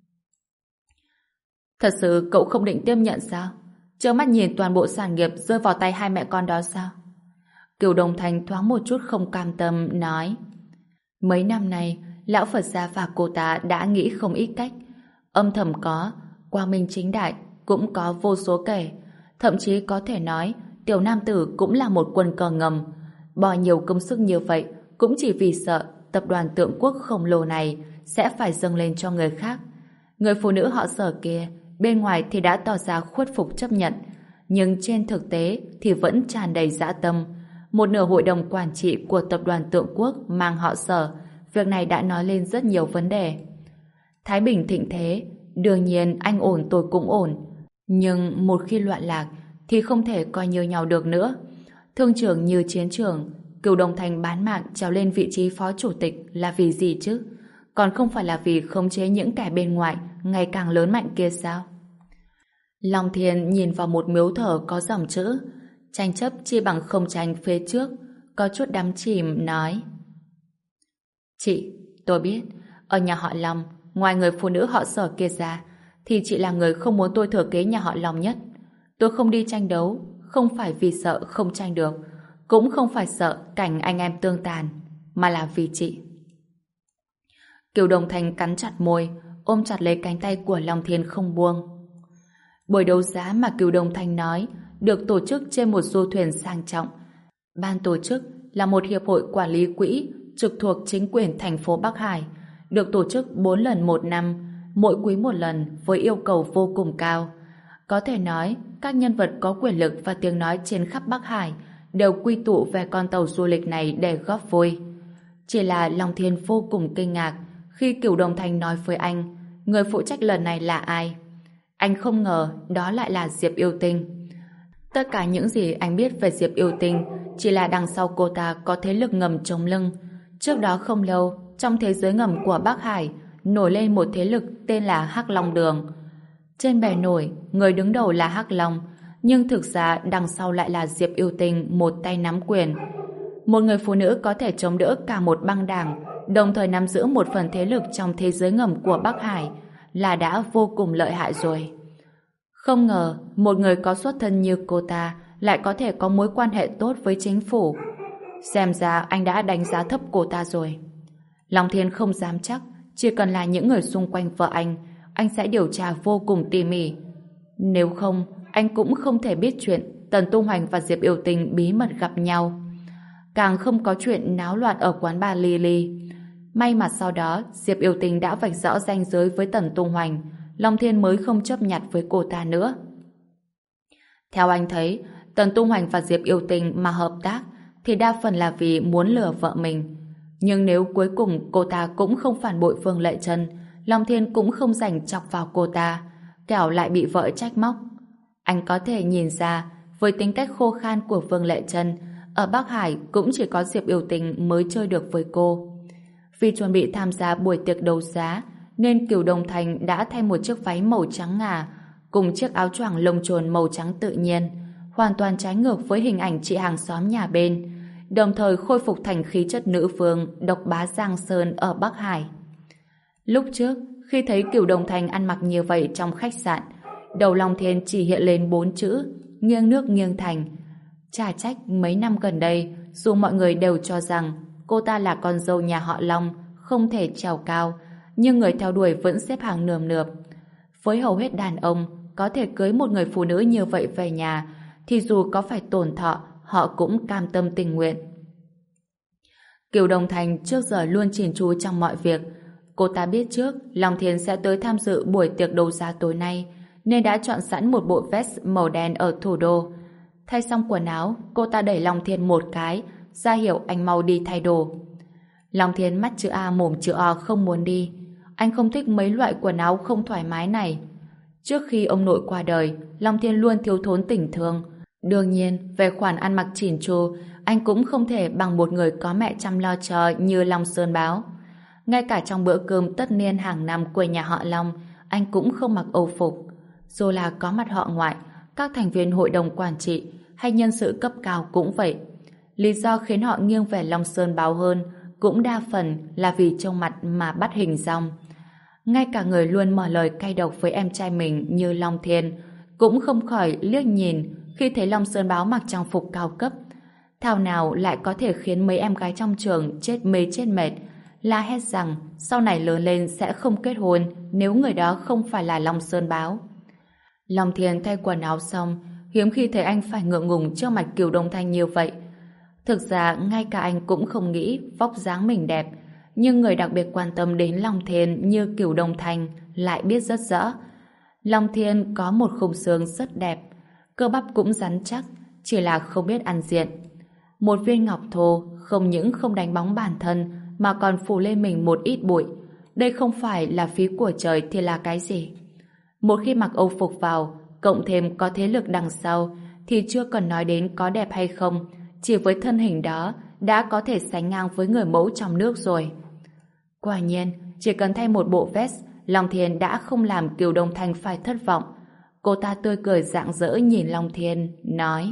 Thật sự cậu không định tiếp nhận sao? Trơ mắt nhìn toàn bộ sản nghiệp rơi vào tay hai mẹ con đó sao? Kiều Đông Thanh thoáng một chút không cam tâm nói: Mấy năm nay lão Phật gia và cô ta đã nghĩ không ít cách, âm thầm có, quang minh chính đại cũng có vô số kể. Thậm chí có thể nói tiểu nam tử cũng là một quân cờ ngầm, bỏ nhiều công sức như vậy cũng chỉ vì sợ tập đoàn Tượng Quốc khổng lồ này sẽ phải dâng lên cho người khác. Người phụ nữ họ Sở kia bên ngoài thì đã tỏ ra khuất phục chấp nhận, nhưng trên thực tế thì vẫn tràn đầy dã tâm. Một nửa hội đồng quản trị của tập đoàn Tượng Quốc mang họ Sở, việc này đã nói lên rất nhiều vấn đề. Thái Bình thịnh thế, đương nhiên anh ổn tôi cũng ổn, nhưng một khi loạn lạc thì không thể coi như nhau được nữa. Thương trường như chiến trường, Kiều Đông Thanh bán mạng trèo lên vị trí phó chủ tịch là vì gì chứ? Còn không phải là vì khống chế những kẻ bên ngoài ngày càng lớn mạnh kia sao? Long Thiên nhìn vào một miếu thờ có dòng chữ tranh chấp chi bằng không tranh phía trước, có chút đắm chìm nói: Chị, tôi biết, ở nhà họ Long, ngoài người phụ nữ họ Sở kia ra, thì chị là người không muốn tôi thừa kế nhà họ Long nhất. Tôi không đi tranh đấu, không phải vì sợ không tranh được, cũng không phải sợ cảnh anh em tương tàn, mà là vì chị. Kiều Đồng Thành cắn chặt môi, ôm chặt lấy cánh tay của Long Thiên không buông. Buổi đấu giá mà Kiều Đồng Thành nói được tổ chức trên một du thuyền sang trọng. Ban tổ chức là một hiệp hội quản lý quỹ trực thuộc chính quyền thành phố Bắc Hải, được tổ chức bốn lần một năm, mỗi quý một lần với yêu cầu vô cùng cao. Có thể nói, các nhân vật có quyền lực và tiếng nói trên khắp Bắc Hải đều quy tụ về con tàu du lịch này để góp vui. Chỉ là Long Thiên vô cùng kinh ngạc khi Kiều Đồng Thành nói với anh người phụ trách lần này là ai. Anh không ngờ đó lại là Diệp Yêu Tinh. Tất cả những gì anh biết về Diệp Yêu Tinh chỉ là đằng sau cô ta có thế lực ngầm chống lưng. Trước đó không lâu, trong thế giới ngầm của Bắc Hải nổi lên một thế lực tên là Hắc Long Đường. Trên bề nổi, người đứng đầu là Hắc Long, nhưng thực ra đằng sau lại là Diệp Yêu Tinh một tay nắm quyền. Một người phụ nữ có thể chống đỡ cả một băng đảng, đồng thời nắm giữ một phần thế lực trong thế giới ngầm của Bắc Hải là đã vô cùng lợi hại rồi. Không ngờ, một người có xuất thân như cô ta lại có thể có mối quan hệ tốt với chính phủ. Xem ra anh đã đánh giá thấp cô ta rồi. Long Thiên không dám chắc, chỉ cần là những người xung quanh vợ anh, anh sẽ điều tra vô cùng tỉ mỉ. Nếu không, anh cũng không thể biết chuyện Tần Tu Hoành và Diệp Yêu Tinh bí mật gặp nhau. Càng không có chuyện náo loạn ở quán bar Lily. May mà sau đó Diệp Yêu Tinh đã vạch rõ ranh giới với Tần Tu Hoành, Long Thiên mới không chấp nhặt với cô ta nữa. Theo anh thấy, Tần Tu Hoành và Diệp Yêu Tinh mà hợp tác thì đa phần là vì muốn lừa vợ mình. Nhưng nếu cuối cùng cô ta cũng không phản bội Vương Lệ Trân, Long Thiên cũng không rảnh chọc vào cô ta, kẻo lại bị vợ trách móc. Anh có thể nhìn ra, với tính cách khô khan của Vương Lệ Trân, ở Bắc Hải cũng chỉ có Diệp Yêu Tinh mới chơi được với cô. Vì chuẩn bị tham gia buổi tiệc đấu giá, nên Kiều Đồng Thành đã thay một chiếc váy màu trắng ngà cùng chiếc áo choàng lông chồn màu trắng tự nhiên, hoàn toàn trái ngược với hình ảnh chị hàng xóm nhà bên, đồng thời khôi phục thành khí chất nữ vương độc bá Giang Sơn ở Bắc Hải. Lúc trước, khi thấy Kiều Đồng Thành ăn mặc như vậy trong khách sạn, đầu Long Thiên chỉ hiện lên bốn chữ nghiêng nước nghiêng thành. Chả trách mấy năm gần đây, dù mọi người đều cho rằng cô ta là con dâu nhà họ Long, không thể trèo cao, nhưng người theo đuổi vẫn xếp hàng nườm nượp. Với hầu hết đàn ông, có thể cưới một người phụ nữ như vậy về nhà, thì dù có phải tổn thọ, họ cũng cam tâm tình nguyện. Kiều Đồng Thành trước giờ luôn chỉn chu trong mọi việc. Cô ta biết trước Long Thiên sẽ tới tham dự buổi tiệc đấu giá tối nay, nên đã chọn sẵn một bộ vest màu đen ở thủ đô. Thay xong quần áo, cô ta đẩy Long Thiên một cái, ra hiệu anh mau đi thay đồ. Long Thiên mắt chữ A mồm chữ O không muốn đi. Anh không thích mấy loại quần áo không thoải mái này. Trước khi ông nội qua đời, Long Thiên luôn thiếu thốn tình thương. Đương nhiên, về khoản ăn mặc chỉn chu, anh cũng không thể bằng một người có mẹ chăm lo cho như Long Sơn Báo. Ngay cả trong bữa cơm tất niên hàng năm của nhà họ Long, anh cũng không mặc âu phục. Dù là có mặt họ ngoại, các thành viên hội đồng quản trị hay nhân sự cấp cao cũng vậy. Lý do khiến họ nghiêng về Long Sơn Báo hơn cũng đa phần là vì trông mặt mà bắt hình dong. Ngay cả người luôn mở lời cay độc với em trai mình như Long Thiên cũng không khỏi liếc nhìn khi thấy Long Sơn Báo mặc trang phục cao cấp. Thảo nào lại có thể khiến mấy em gái trong trường chết mê chết mệt, la hét rằng sau này lớn lên sẽ không kết hôn nếu người đó không phải là Long Sơn Báo. Long Thiên thay quần áo xong, hiếm khi thấy anh phải ngượng ngùng trước mặt Kiều Đồng Thành như vậy. Thực ra ngay cả anh cũng không nghĩ vóc dáng mình đẹp, nhưng người đặc biệt quan tâm đến Long Thiên như Kiều Đồng Thành lại biết rất rõ. Long Thiên có một khung xương rất đẹp, cơ bắp cũng rắn chắc, chỉ là không biết ăn diện. Một viên ngọc thô không những không đánh bóng bản thân mà còn phủ lên mình một ít bụi. Đây không phải là phí của trời thì là cái gì? Một khi mặc âu phục vào, cộng thêm có thế lực đằng sau, thì chưa cần nói đến có đẹp hay không, chỉ với thân hình đó đã có thể sánh ngang với người mẫu trong nước rồi. Quả nhiên, chỉ cần thay một bộ vest, Long Thiên đã không làm Kiều Đồng Thành phải thất vọng. Cô ta tươi cười rạng rỡ nhìn Long Thiên, nói: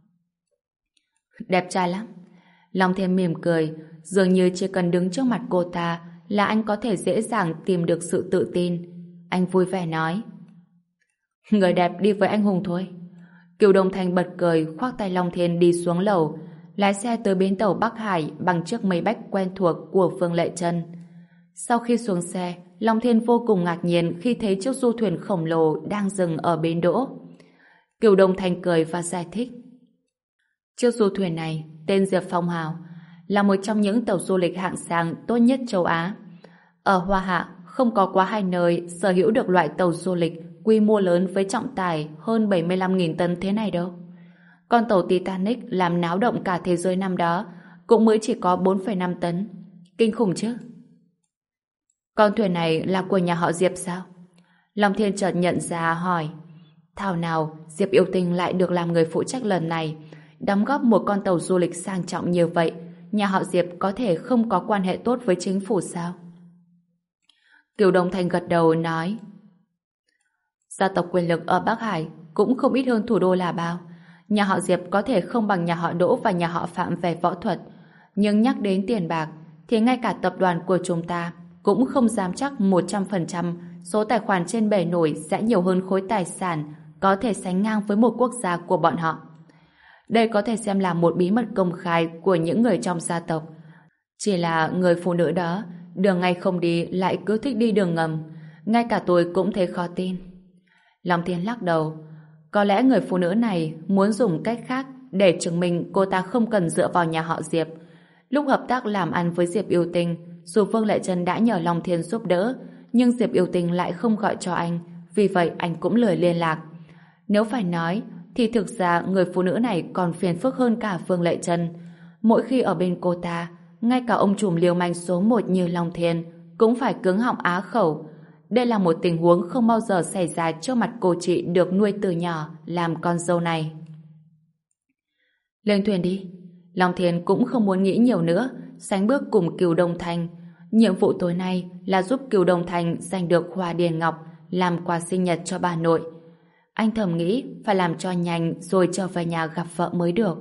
đẹp trai lắm. Long Thiên mỉm cười, dường như chỉ cần đứng trước mặt cô ta là anh có thể dễ dàng tìm được sự tự tin. Anh vui vẻ nói: người đẹp đi với anh hùng thôi. Kiều Đồng Thành bật cười, khoác tay Long Thiên đi xuống lầu. lái xe tới bến tàu Bắc Hải bằng chiếc Maybach quen thuộc của Vương Lệ Trân. Sau khi xuống xe, Long Thiên vô cùng ngạc nhiên khi thấy chiếc du thuyền khổng lồ đang dừng ở bến đỗ. Cửu Đông Thành cười và giải thích. Chiếc du thuyền này tên Diệp Phong Hào, là một trong những tàu du lịch hạng sang tốt nhất châu Á. Ở Hoa Hạ không có quá hai nơi sở hữu được loại tàu du lịch quy mô lớn với trọng tải hơn bảy mươi lăm nghìn tấn thế này đâu. Con tàu Titanic làm náo động cả thế giới năm đó cũng mới chỉ có bốn phẩy năm tấn. Kinh khủng chứ. Con thuyền này là của nhà họ Diệp sao? Long Thiên chợt nhận ra hỏi. Thảo nào Diệp Yêu Tinh lại được làm người phụ trách lần này, đóng góp một con tàu du lịch sang trọng như vậy. Nhà họ Diệp có thể không có quan hệ tốt với chính phủ sao? Cửu Đông Thành gật đầu nói. Gia tộc quyền lực ở Bắc Hải cũng không ít hơn thủ đô là bao. Nhà họ Diệp có thể không bằng nhà họ Đỗ và nhà họ Phạm về võ thuật, nhưng nhắc đến tiền bạc thì ngay cả tập đoàn của chúng ta cũng không dám chắc một trăm phần trăm số tài khoản trên bể nổi sẽ nhiều hơn khối tài sản có thể sánh ngang với một quốc gia của bọn họ. Đây có thể xem là một bí mật công khai của những người trong gia tộc. Chỉ là người phụ nữ đó đường ngay không đi lại cứ thích đi đường ngầm. Ngay cả tôi cũng thấy khó tin. Long Thiên lắc đầu. Có lẽ người phụ nữ này muốn dùng cách khác để chứng minh cô ta không cần dựa vào nhà họ Diệp. Lúc hợp tác làm ăn với Diệp Yêu Tinh, dù Vương Lệ Trân đã nhờ Long Thiên giúp đỡ, nhưng Diệp Yêu Tinh lại không gọi cho anh, vì vậy anh cũng lười liên lạc. Nếu phải nói, thì thực ra người phụ nữ này còn phiền phức hơn cả Vương Lệ Trân. Mỗi khi ở bên cô ta, ngay cả ông trùm liều manh số một như Long Thiên cũng phải cứng họng á khẩu. Đây là một tình huống không bao giờ xảy ra trước mặt cô chị được nuôi từ nhỏ làm con dâu này. Lên thuyền đi. Long Thiên cũng không muốn nghĩ nhiều nữa, sánh bước cùng Cửu Đông Thành. Nhiệm vụ tối nay là giúp Cửu Đông Thành giành được Hoa Điền Ngọc làm quà sinh nhật cho bà nội. Anh thầm nghĩ phải làm cho nhanh rồi trở về nhà gặp vợ mới được.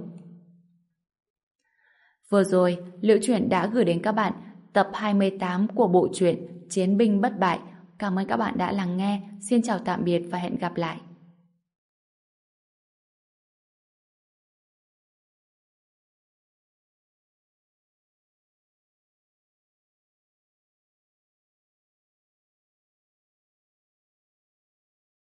Vừa rồi, Liễu Chuyện đã gửi đến các bạn tập hai mươi tám của bộ truyện Chiến binh bất bại. Cảm ơn các bạn đã lắng nghe. Xin chào tạm biệt và hẹn gặp lại.